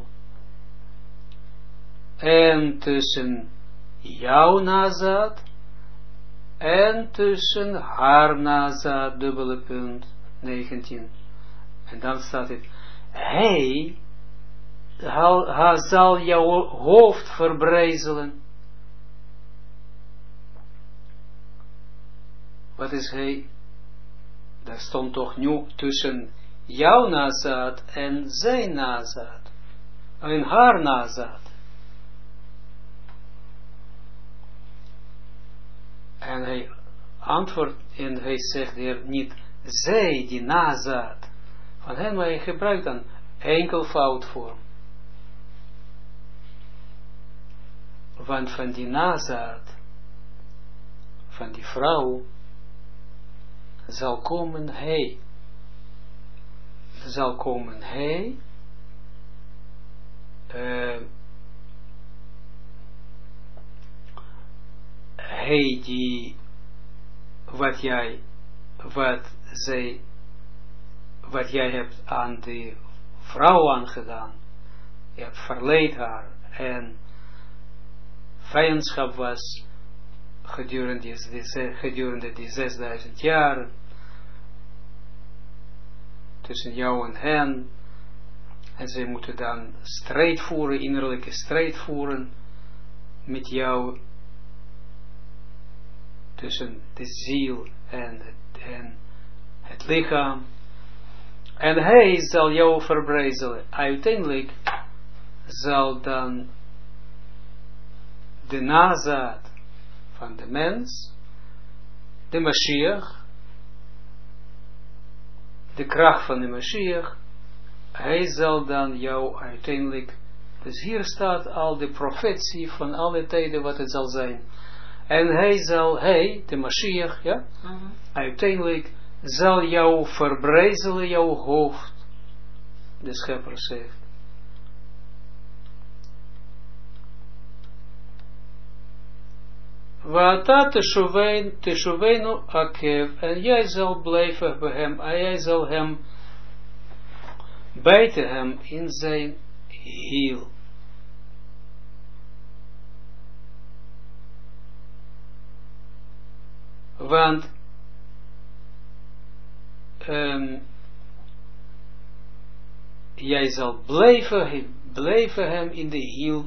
A: En tussen jouw nazaad en tussen haar nazaad, dubbele punt, 19. En dan staat het, hij zal jouw hoofd verbrijzelen. Wat is hij? Daar stond toch nu tussen jouw nazaad en zijn nazaad. En haar nazaad. En hij antwoordt en hij zegt hier niet zij die nazaad van hen, maar hij gebruikt dan enkelvoudvorm. Want van die nazaad van die vrouw zal komen hij. Zal komen hij. Hij die wat jij hebt aan de vrouw aangedaan, je hebt verleid haar en vijandschap was gedurende die 6000 jaar tussen jou en hen, en zij moeten dan strijd voeren, innerlijke strijd voeren met jou, tussen de ziel en het lichaam. En hij zal jou verbrijzelen. Uiteindelijk zal dan de nazaad van de mens, de Mashiach, de kracht van de Mashiach, hij zal dan jou uiteindelijk, dus hier staat al de profetie van alle tijden wat het zal zijn. En hij, de Mashiach, ja, uiteindelijk zal jou verbrijzelen, jouw hoofd, de Schepper zegt. Wata teshuvenu akev, en jij zal blijven bij hem, en jij zal hem bijten hem in zijn hiel. Want jij zal blijven hem in de hiel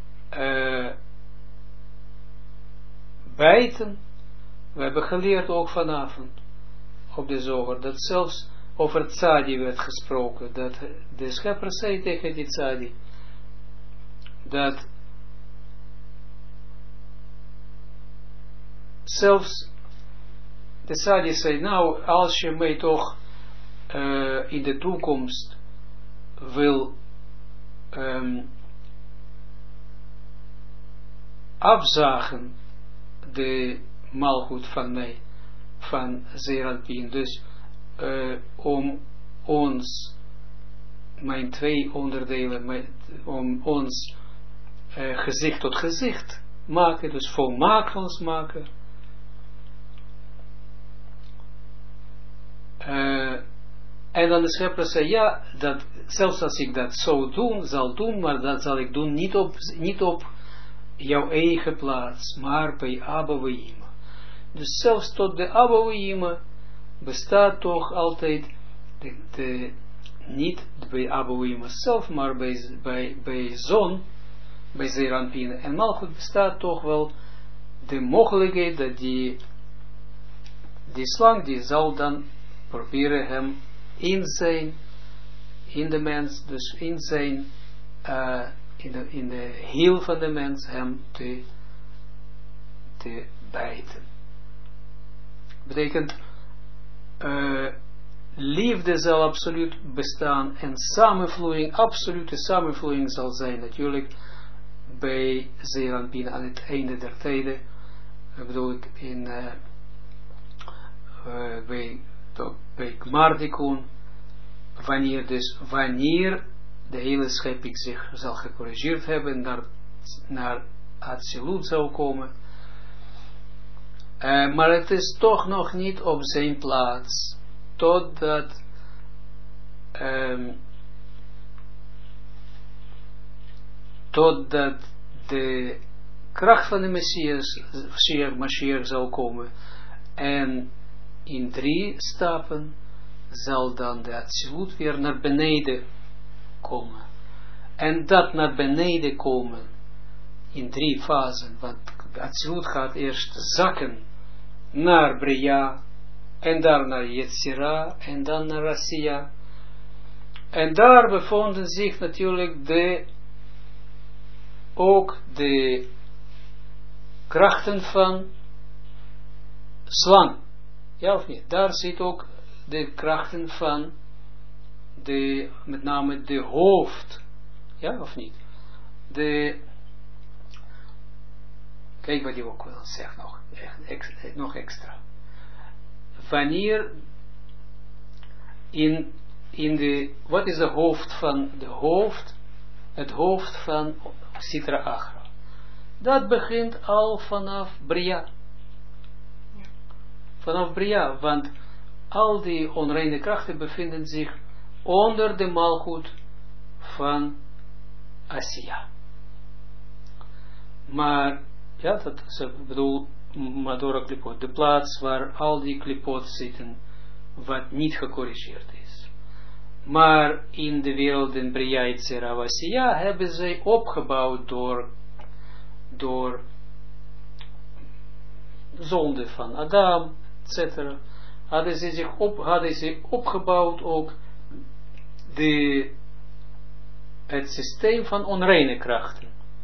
A: bijten. We hebben geleerd ook vanavond op de zoger, dat zelfs over tzadi werd gesproken, dat de Schepper zei tegen die tzadi, dat zelfs de tzadi zei, nou, als je mij toch in de toekomst wil afzagen de malgoed van mij, van Zeranpien, dus om ons, mijn twee onderdelen, om ons gezicht tot gezicht maken, dus volmaakt ons maken. En dan de schepper zei, ja, dat, zelfs als ik dat zal doen, maar dat zal ik doen niet op jouw eigen plaats, maar bij Abba Weima. Dus zelfs tot de Abba Weima bestaat toch altijd niet bij Abba Weima zelf, maar bij zon, bij Zeranpien en Malchut bestaat toch wel de mogelijkheid dat die slang, die zal dan proberen hem in de mens, dus in zijn, in de hiel van de mens hem te bijten. Betekent, liefde zal absoluut bestaan en samenvloeiing, absolute samenvloeiing zal zijn natuurlijk bij Zeranpien aan het einde der tijden, bedoel ik bij Gmardikun, wanneer de hele schepping zich zal gecorrigeerd hebben, naar Atsilut zou komen, maar het is toch nog niet op zijn plaats, totdat de kracht van de Messias, Mashiach zal komen, en in 3 stappen zal dan de Atsilut weer naar beneden komen. En dat naar beneden komen in 3 fasen, want de Atsilut gaat eerst zakken naar Bria, en dan naar Yetzira, en dan naar Asiya. En daar bevonden zich natuurlijk ook de krachten van slang. Ja of niet? Daar zit ook de krachten van met name de hoofd. Ja of niet? Kijk wat hij ook wel zegt nog extra. Wanneer wat is de hoofd van het hoofd van Sitra Achra. Dat begint al vanaf Bria. Vanaf Bria, want al die onreine krachten bevinden zich onder de malgoed van Asiya. Maar, ja, dat is, bedoel, Madora Klipot, de plaats waar al die klipot zitten, wat niet gecorrigeerd is. Maar in de wereld in Bria Yetzira Asiya hebben zij opgebouwd door zonde van Adam, etc. Hadden ze opgebouwd ook het systeem van onreine krachten.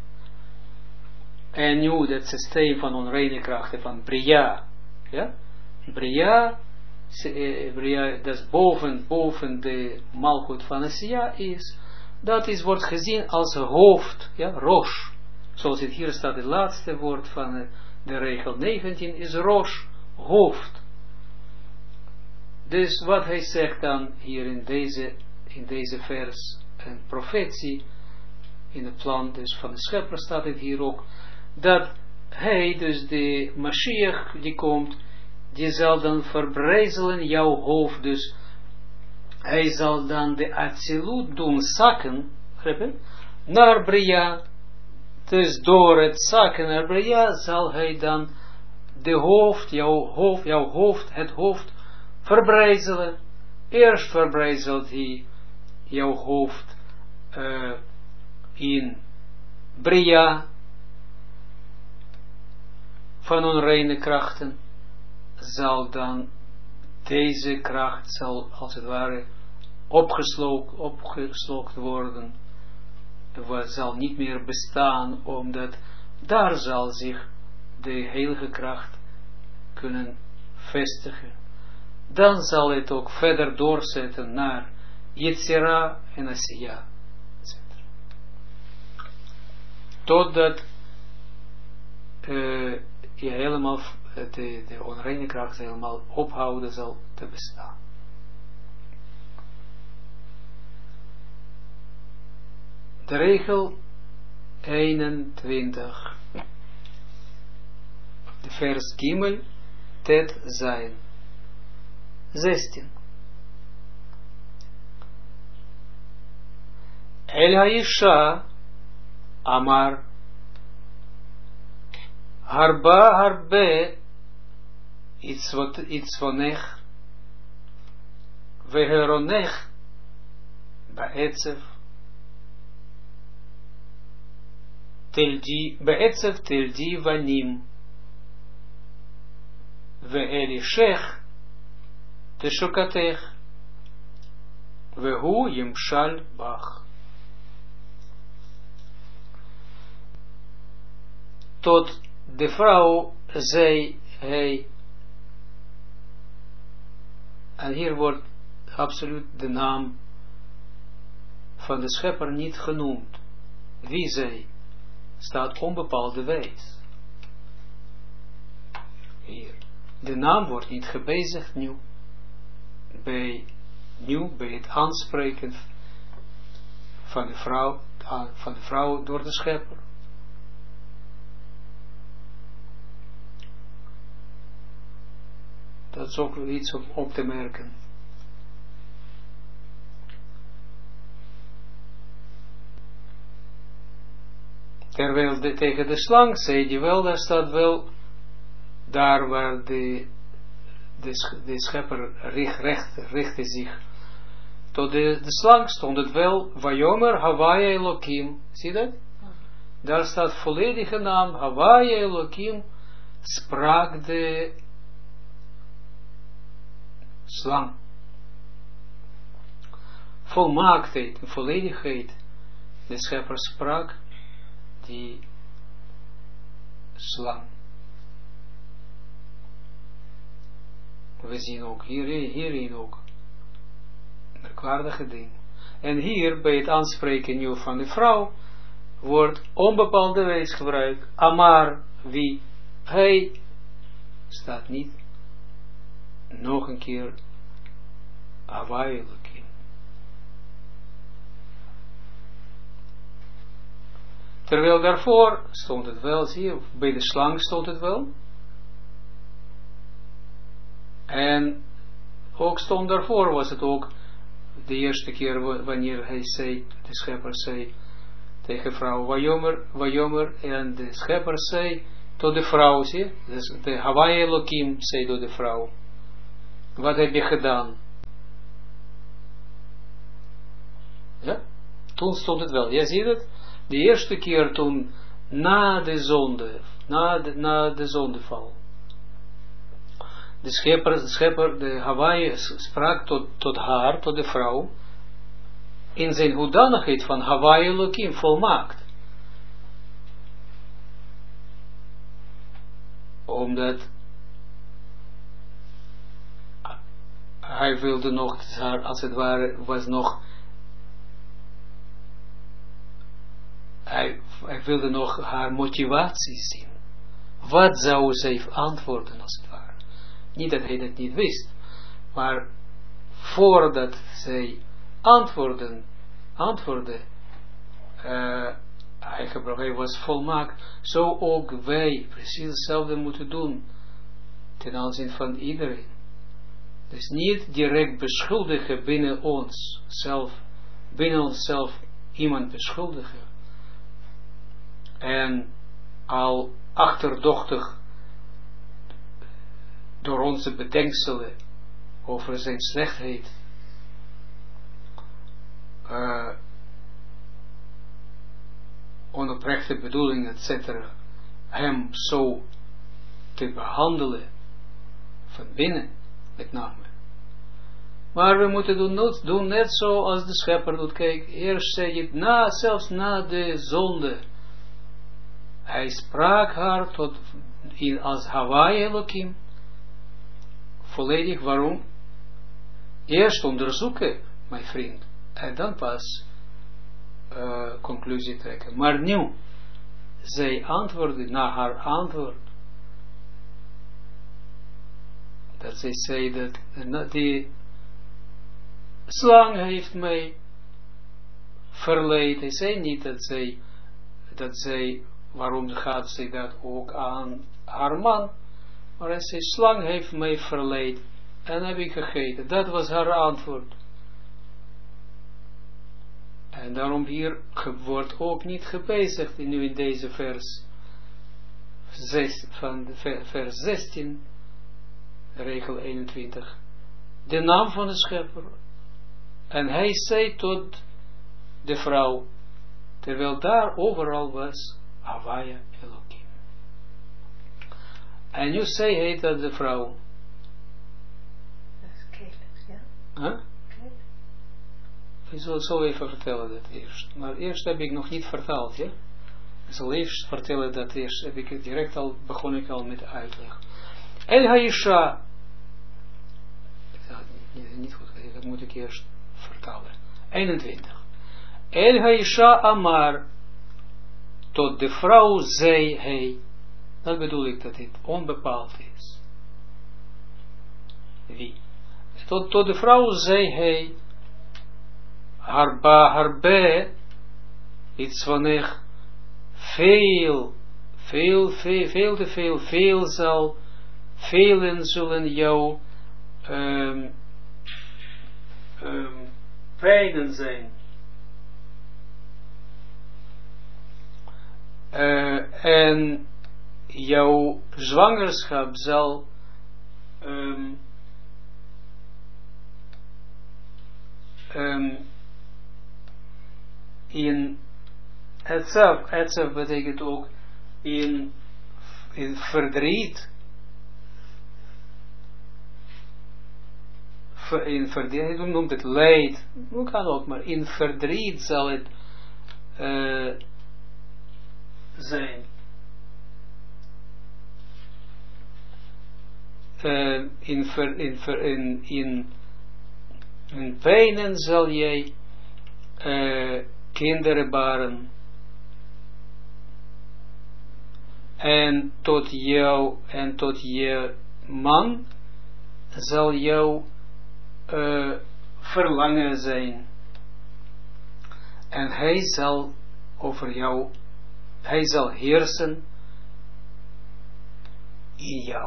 A: En nu dat systeem van onreine krachten van Bria, ja, Bria, dat is boven de malgoed van Asiya is, dat wordt gezien als hoofd, ja, Rosh. Zoals het hier staat, het laatste woord van de regel 19 is Rosh, hoofd. Dus wat hij zegt dan hier in deze vers, een profetie, in het plan dus van de schepper staat het hier ook, dat hij, dus de Mashiach die komt, die zal dan verbrijzelen jouw hoofd, dus hij zal dan de Atsilut doen zakken, naar Bria, dus door het zakken naar Bria zal hij dan het hoofd verbrijzelen. Eerst verbrijzelt hij jouw hoofd in Bria van onreine krachten, zal dan deze kracht zal als het ware opgeslokt worden, wat zal niet meer bestaan, omdat daar zal zich de heilige kracht kunnen vestigen. Dan zal het ook verder doorzetten naar Yetzira en Asiya, etc. Totdat je helemaal, de onreine kracht helemaal ophouden zal te bestaan. De regel 21. De vers Gimel, Tet zijn. 16. El Haisha Amar Harba Harbe Itzvonech Veheronech Baetzev Baetzev Teldi Vanim Ve'elishech Teshukatech Vehu Yimshal Bach. Tot de vrouw zei hij, en hier wordt absoluut de naam van de schepper niet genoemd. Wie zij? Staat onbepaalde wijs. Hier. De naam wordt niet gebezigd nu. Bij het aanspreken van de vrouw door de schepper. Dat is ook iets om op te merken. Terwijl tegen de slang zei die wel, daar staat wel, daar waar de schepper richtte zich tot de slang, stond het wel, Vayomer Havaya Elohim. Zie je dat? Daar staat volledige naam, Havaya Elohim, sprak de slang. Volmaaktheid, volledigheid. De schepper sprak die slang. We zien ook hierin ook merkwaardige dingen. En hier bij het aanspreken nu van de vrouw wordt onbepaalde wijs gebruikt. Amar, wie, hij, staat niet. Nog een keer Havaya Elohim. Terwijl daarvoor stond het wel, zie je, bij de slang stond het wel. En ook stond daarvoor was het ook de eerste keer wanneer hij zei, de schepper zei tegen vrouw Vayomer, en de schepper zei tot de vrouw, zie je, dus de Havaya Elohim zei tot de vrouw. Wat heb je gedaan? Ja? Toen stond het wel. Je ziet het? De eerste keer toen, na de zonde, na de zondeval. De schepper, de Havaya, sprak tot haar, tot de vrouw, in zijn hoedanigheid van Havaya Elohim, volmaakt. Omdat hij wilde nog, als het ware, was nog, hij wilde nog haar motivatie zien. Wat zou zij antwoorden, als het ware? Niet dat hij dat niet wist, maar voordat zij antwoordde, hij was volmaakt. Zo ook wij precies hetzelfde moeten doen, ten aanzien van iedereen. Dus niet direct beschuldigen binnen onszelf iemand beschuldigen. En al achterdochtig door onze bedenkselen over zijn slechtheid onoprechte bedoelingen, etc. hem zo te behandelen van binnen, met name. Maar we moeten doen net zo als de schepper doet. Kijk, eerst zeg je, zelfs na de zonde, hij sprak haar tot als Havaya Elohim, volledig. Waarom? Eerst onderzoeken, mijn vriend, en dan pas conclusie trekken. Maar nu zij antwoordde, na haar antwoord, dat zij zei dat die slang heeft mij verleid. Hij zei niet dat zij, waarom gaat zij dat ook aan haar man, maar hij zei, slang heeft mij verleid en heb ik gegeten. Dat was haar antwoord. En daarom hier wordt ook niet gebezigd nu in deze vers 16, regel 21, de naam van de schepper. En hij zei tot de vrouw, terwijl daar overal was Havaya Elohim. En nu zei hij dat de vrouw.
B: Dat is Caleb, ja.
A: Huh? Ik zal zo even vertellen dat eerst. Maar eerst heb ik nog niet vertaald, ja. Ik zal eerst vertellen dat eerst, heb ik het direct al, begon ik al met de uitleg. El Haisha, niet goed, dat moet ik eerst vertalen. 21. El Haisha Amar, tot de vrouw zei hij, dat bedoel ik dat dit onbepaald is. Wie? Tot de vrouw zei hij, harbe, iets van echt veel zal, velen zullen jou pijnen zijn. En jouw zwangerschap zal in etzaf betekent ook in verdriet, in verdriet, hoe noemt het, leid, hoe kan ook, maar in verdriet zal het zijn. In pijnen zal jij kinderen baren. En tot je man zal jouw verlangen zijn. En hij zal over jou, hij zal heersen in jou.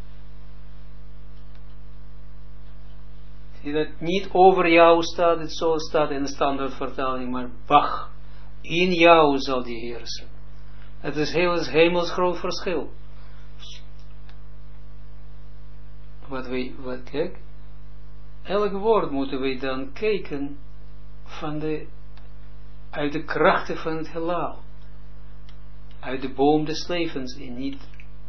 A: Zie dat niet over jou staat, het zo staat in de standaardvertaling, maar bach, in jou zal die heersen. Het is hemels groot verschil. Kijk, elk woord moeten wij dan kijken uit de krachten van het heelal. Uit de boom des levens en niet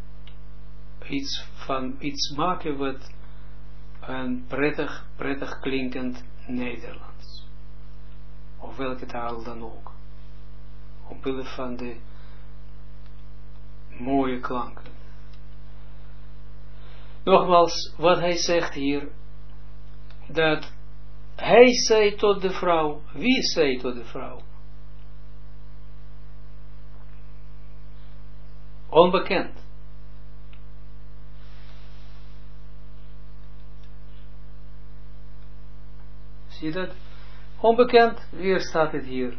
A: iets maken wat een prettig klinkend Nederlands. Of welke taal dan ook. Omwille van de mooie klanken. Nogmaals, wat hij zegt hier, dat hij zei tot de vrouw, wie zei tot de vrouw? Onbekend. Zie je dat? Onbekend, weer staat het hier.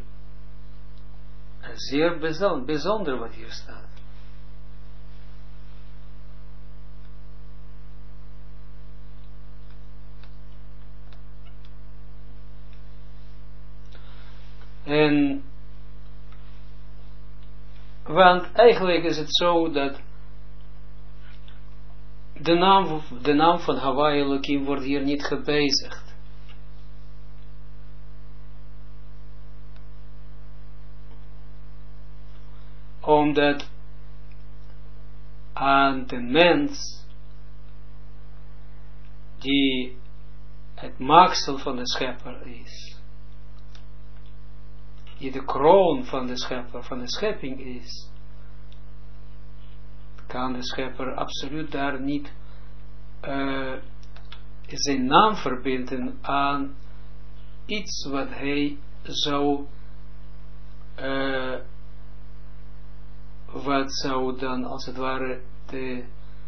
A: Zeer bijzonder wat hier staat. En want eigenlijk is het zo dat de naam van Havaya Elohim wordt hier niet gebezigd. Omdat aan de mens die het maaksel van de schepper is, die de kroon van de schepper, van de schepping is, kan de schepper absoluut daar niet zijn naam verbinden aan iets wat hij zou wat zou dan als het ware de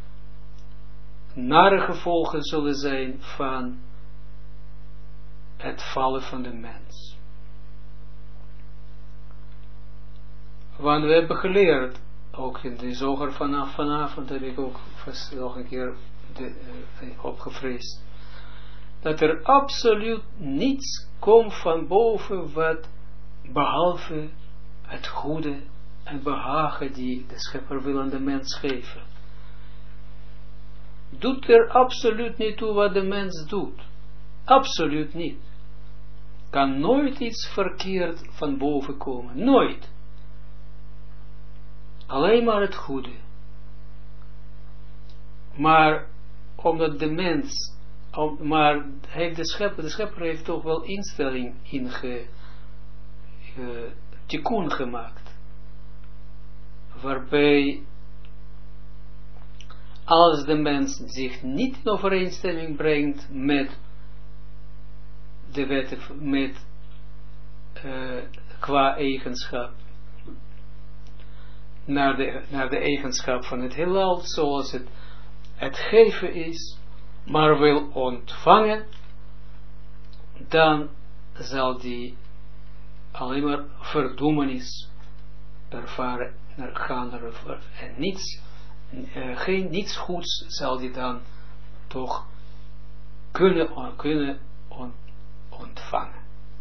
A: nare gevolgen zullen zijn van het vallen van de mens. Want we hebben geleerd, ook in de zoger vanavond heb ik ook vast nog een keer opgefrist, dat er absoluut niets komt van boven wat behalve het goede en behagen die de schepper wil aan de mens geven. Doet er absoluut niet toe wat de mens doet. Absoluut niet. Kan nooit iets verkeerd van boven komen. Nooit. Alleen maar het goede. Maar omdat de mens, maar heeft de schepper heeft toch wel instelling in tikkun gemaakt. Waarbij als de mens zich niet in overeenstemming brengt met de wetten, met qua eigenschap, naar de eigenschap van het heelal, zoals het geven is, maar wil ontvangen, dan zal die alleen maar verdoemenis ervaren, en niets goeds zal die dan toch kunnen ontvangen.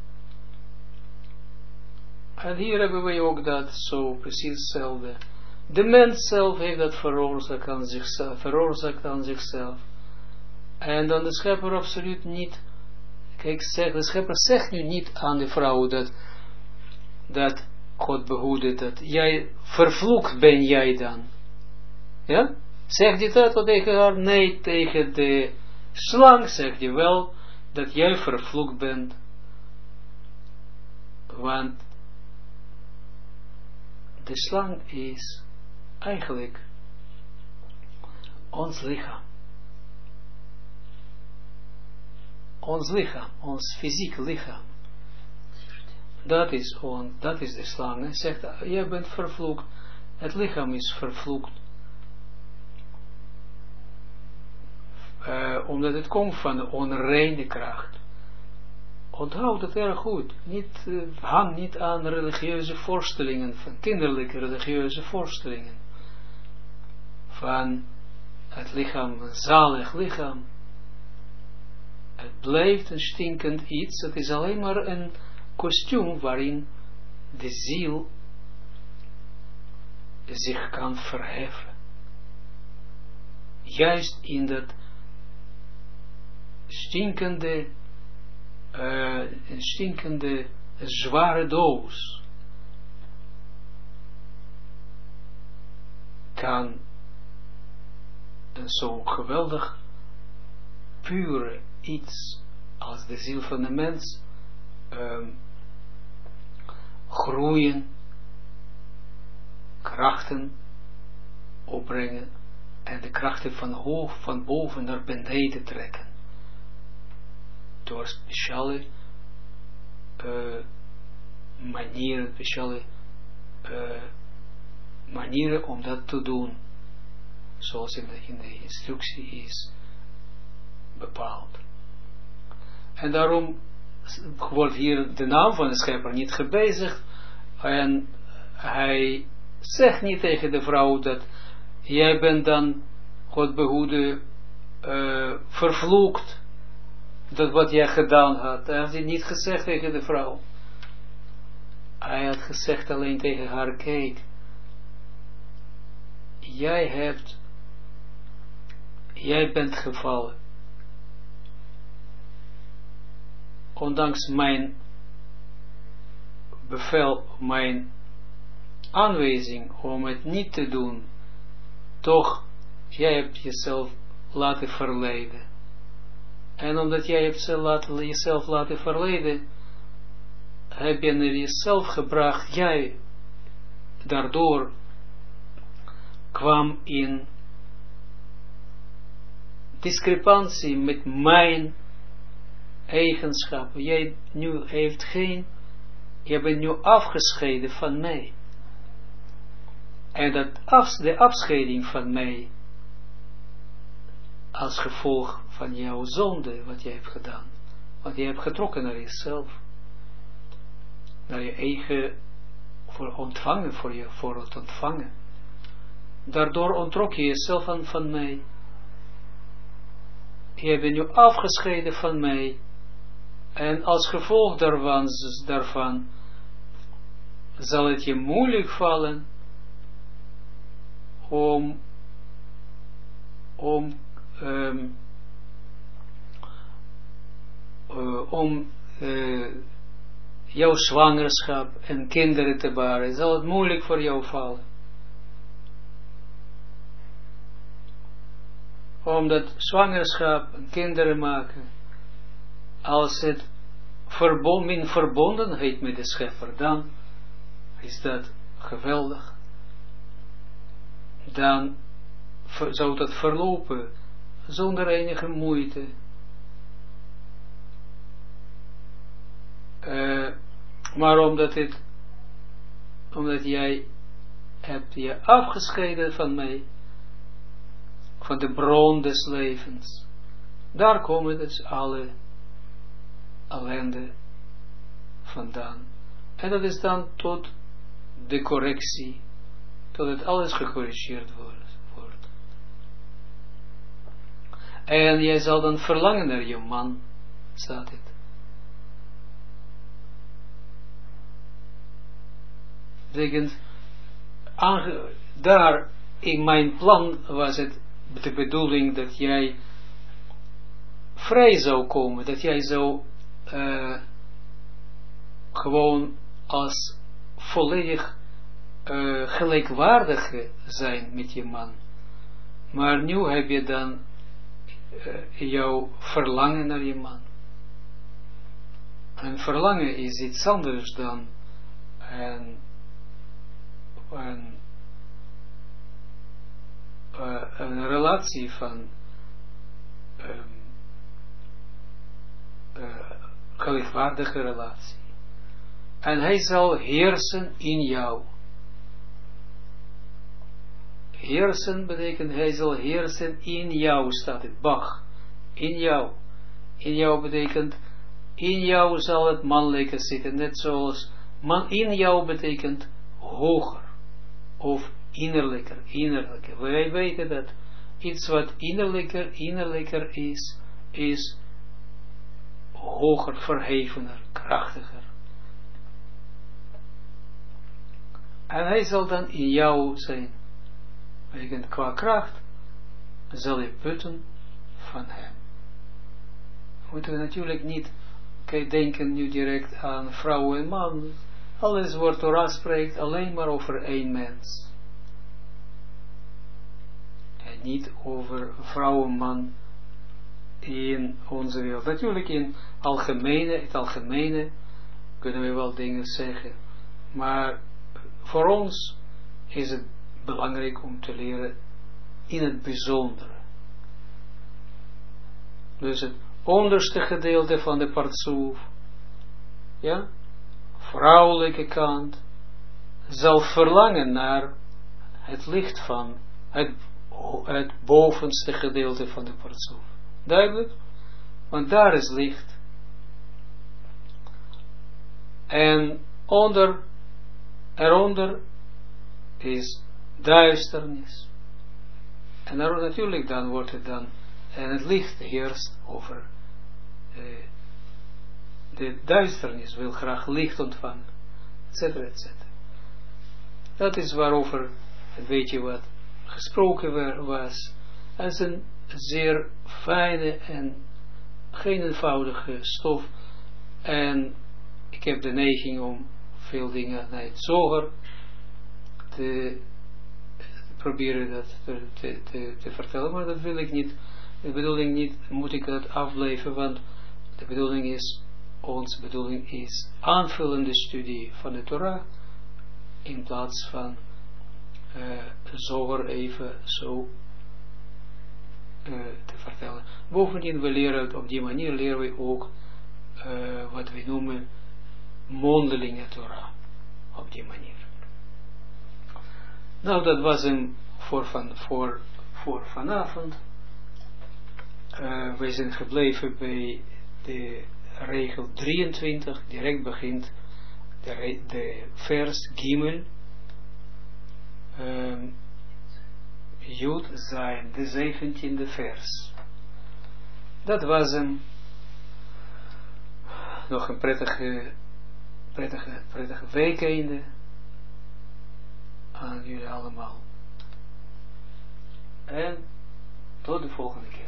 A: En hier hebben we ook dat zo precies hetzelfde. De mens zelf heeft dat veroorzaakt aan zichzelf. En dan de schepper absoluut niet. Kijk, de schepper zegt nu niet aan de vrouw dat God behoede, dat jij vervloekt ben jij dan. Ja? Zegt hij dat tegen haar? Nee, tegen de slang zegt hij wel dat jij vervloekt bent. Want de slang is eigenlijk ons lichaam. Ons lichaam, ons fysiek lichaam. Dat is de slang. Hij zegt, jij bent vervloekt. Het lichaam is vervloekt. Omdat het komt van de onreine kracht. Onthoud het erg goed. Hang niet aan religieuze voorstellingen, van kinderlijke religieuze voorstellingen. Van het lichaam, een zalig lichaam. Het blijft een stinkend iets. Het is alleen maar een kostuum waarin de ziel zich kan verheffen. Juist in dat stinkende zware doos kan een zo geweldig pure iets als de ziel van de mens groeien, krachten opbrengen en de krachten van boven naar beneden trekken. Door speciale manieren om dat te doen, zoals in de instructie is bepaald. En daarom wordt hier de naam van de schepper niet gebezigd en hij zegt niet tegen de vrouw dat jij bent dan, God behoede, vervloekt dat wat jij gedaan had. Hij had het niet gezegd tegen de vrouw. Hij had gezegd alleen tegen haar, kijk, jij bent gevallen. Ondanks mijn bevel, mijn aanwijzing om het niet te doen, toch, jij hebt jezelf laten verleiden. En omdat jij jezelf laten verleiden, heb je naar jezelf gebracht, jij daardoor kwam in discrepantie met mijn eigenschappen. Jij bent nu afgescheiden van mij. En dat de afscheiding van mij, als gevolg van jouw zonde, wat jij hebt gedaan. Want je hebt getrokken naar jezelf. Naar je eigen, voor ontvangen, voor het ontvangen. Daardoor ontrok je jezelf van mij. Je bent nu afgescheiden van mij. En als gevolg daarvan zal het je moeilijk vallen om jouw zwangerschap en kinderen te baren. Zal het moeilijk voor jou vallen. Omdat zwangerschap en kinderen maken, als het in verbondenheid met de schepper, dan is dat geweldig. Dan zou dat verlopen zonder enige moeite. Maar omdat jij hebt je afgescheiden van mij, van de bron des levens, daar komen dus alle ellende vandaan. En dat is dan tot de correctie, tot het alles gecorrigeerd wordt. En jij zal dan verlangen naar je man, staat het. Betekent, daar in mijn plan was het de bedoeling dat jij vrij zou komen, dat jij zou gewoon als volledig gelijkwaardige zijn met je man. Maar nu heb je dan jouw verlangen naar je man. En verlangen is iets anders dan een relatie van gelijkwaardige relatie. En hij zal heersen in jou. Heersen betekent hij zal heersen in jou, staat het, Bach. In jou. In jou betekent, in jou zal het mannelijke zitten, net zoals in jou betekent hoger. Of innerlijker. Wij weten dat iets wat innerlijker is hoger, verhevener, krachtiger. En hij zal dan in jou zijn. Betekent qua kracht zal je putten van hem. Moeten we natuurlijk niet denken nu direct aan vrouw en man. Alles wat Torah spreekt alleen maar over één mens. En niet over vrouw en man in onze wereld. Natuurlijk in het algemene kunnen we wel dingen zeggen. Maar voor ons is het belangrijk om te leren in het bijzondere. Dus het onderste gedeelte van de partsoef, ja, vrouwelijke kant, zal verlangen naar het licht van het bovenste gedeelte van de partsoef. Duidelijk? Want daar is licht. En eronder is duisternis. En natuurlijk dan wordt het dan, en het licht heerst over de duisternis, wil graag licht ontvangen, etcetera, etcetera. Dat is waarover een beetje wat gesproken was. Het is een zeer fijne en geen eenvoudige stof. En ik heb de neiging om veel dingen naar het zoger te proberen dat te vertellen, maar dat wil ik niet. De bedoeling niet, moet ik dat afblijven, want de bedoeling is, onze bedoeling is aanvullende studie van de Torah, in plaats van zoger even zo te vertellen. Bovendien, we leren op die manier, leren we ook wat we noemen mondelinge Torah, op die manier. Nou, dat was hem voor vanavond. We zijn gebleven bij de regel 23, direct begint de vers Gimel, Jud zijn, de 17e vers. Dat was hem. Nog een prettige weekeinde aan jullie allemaal. En tot de volgende keer.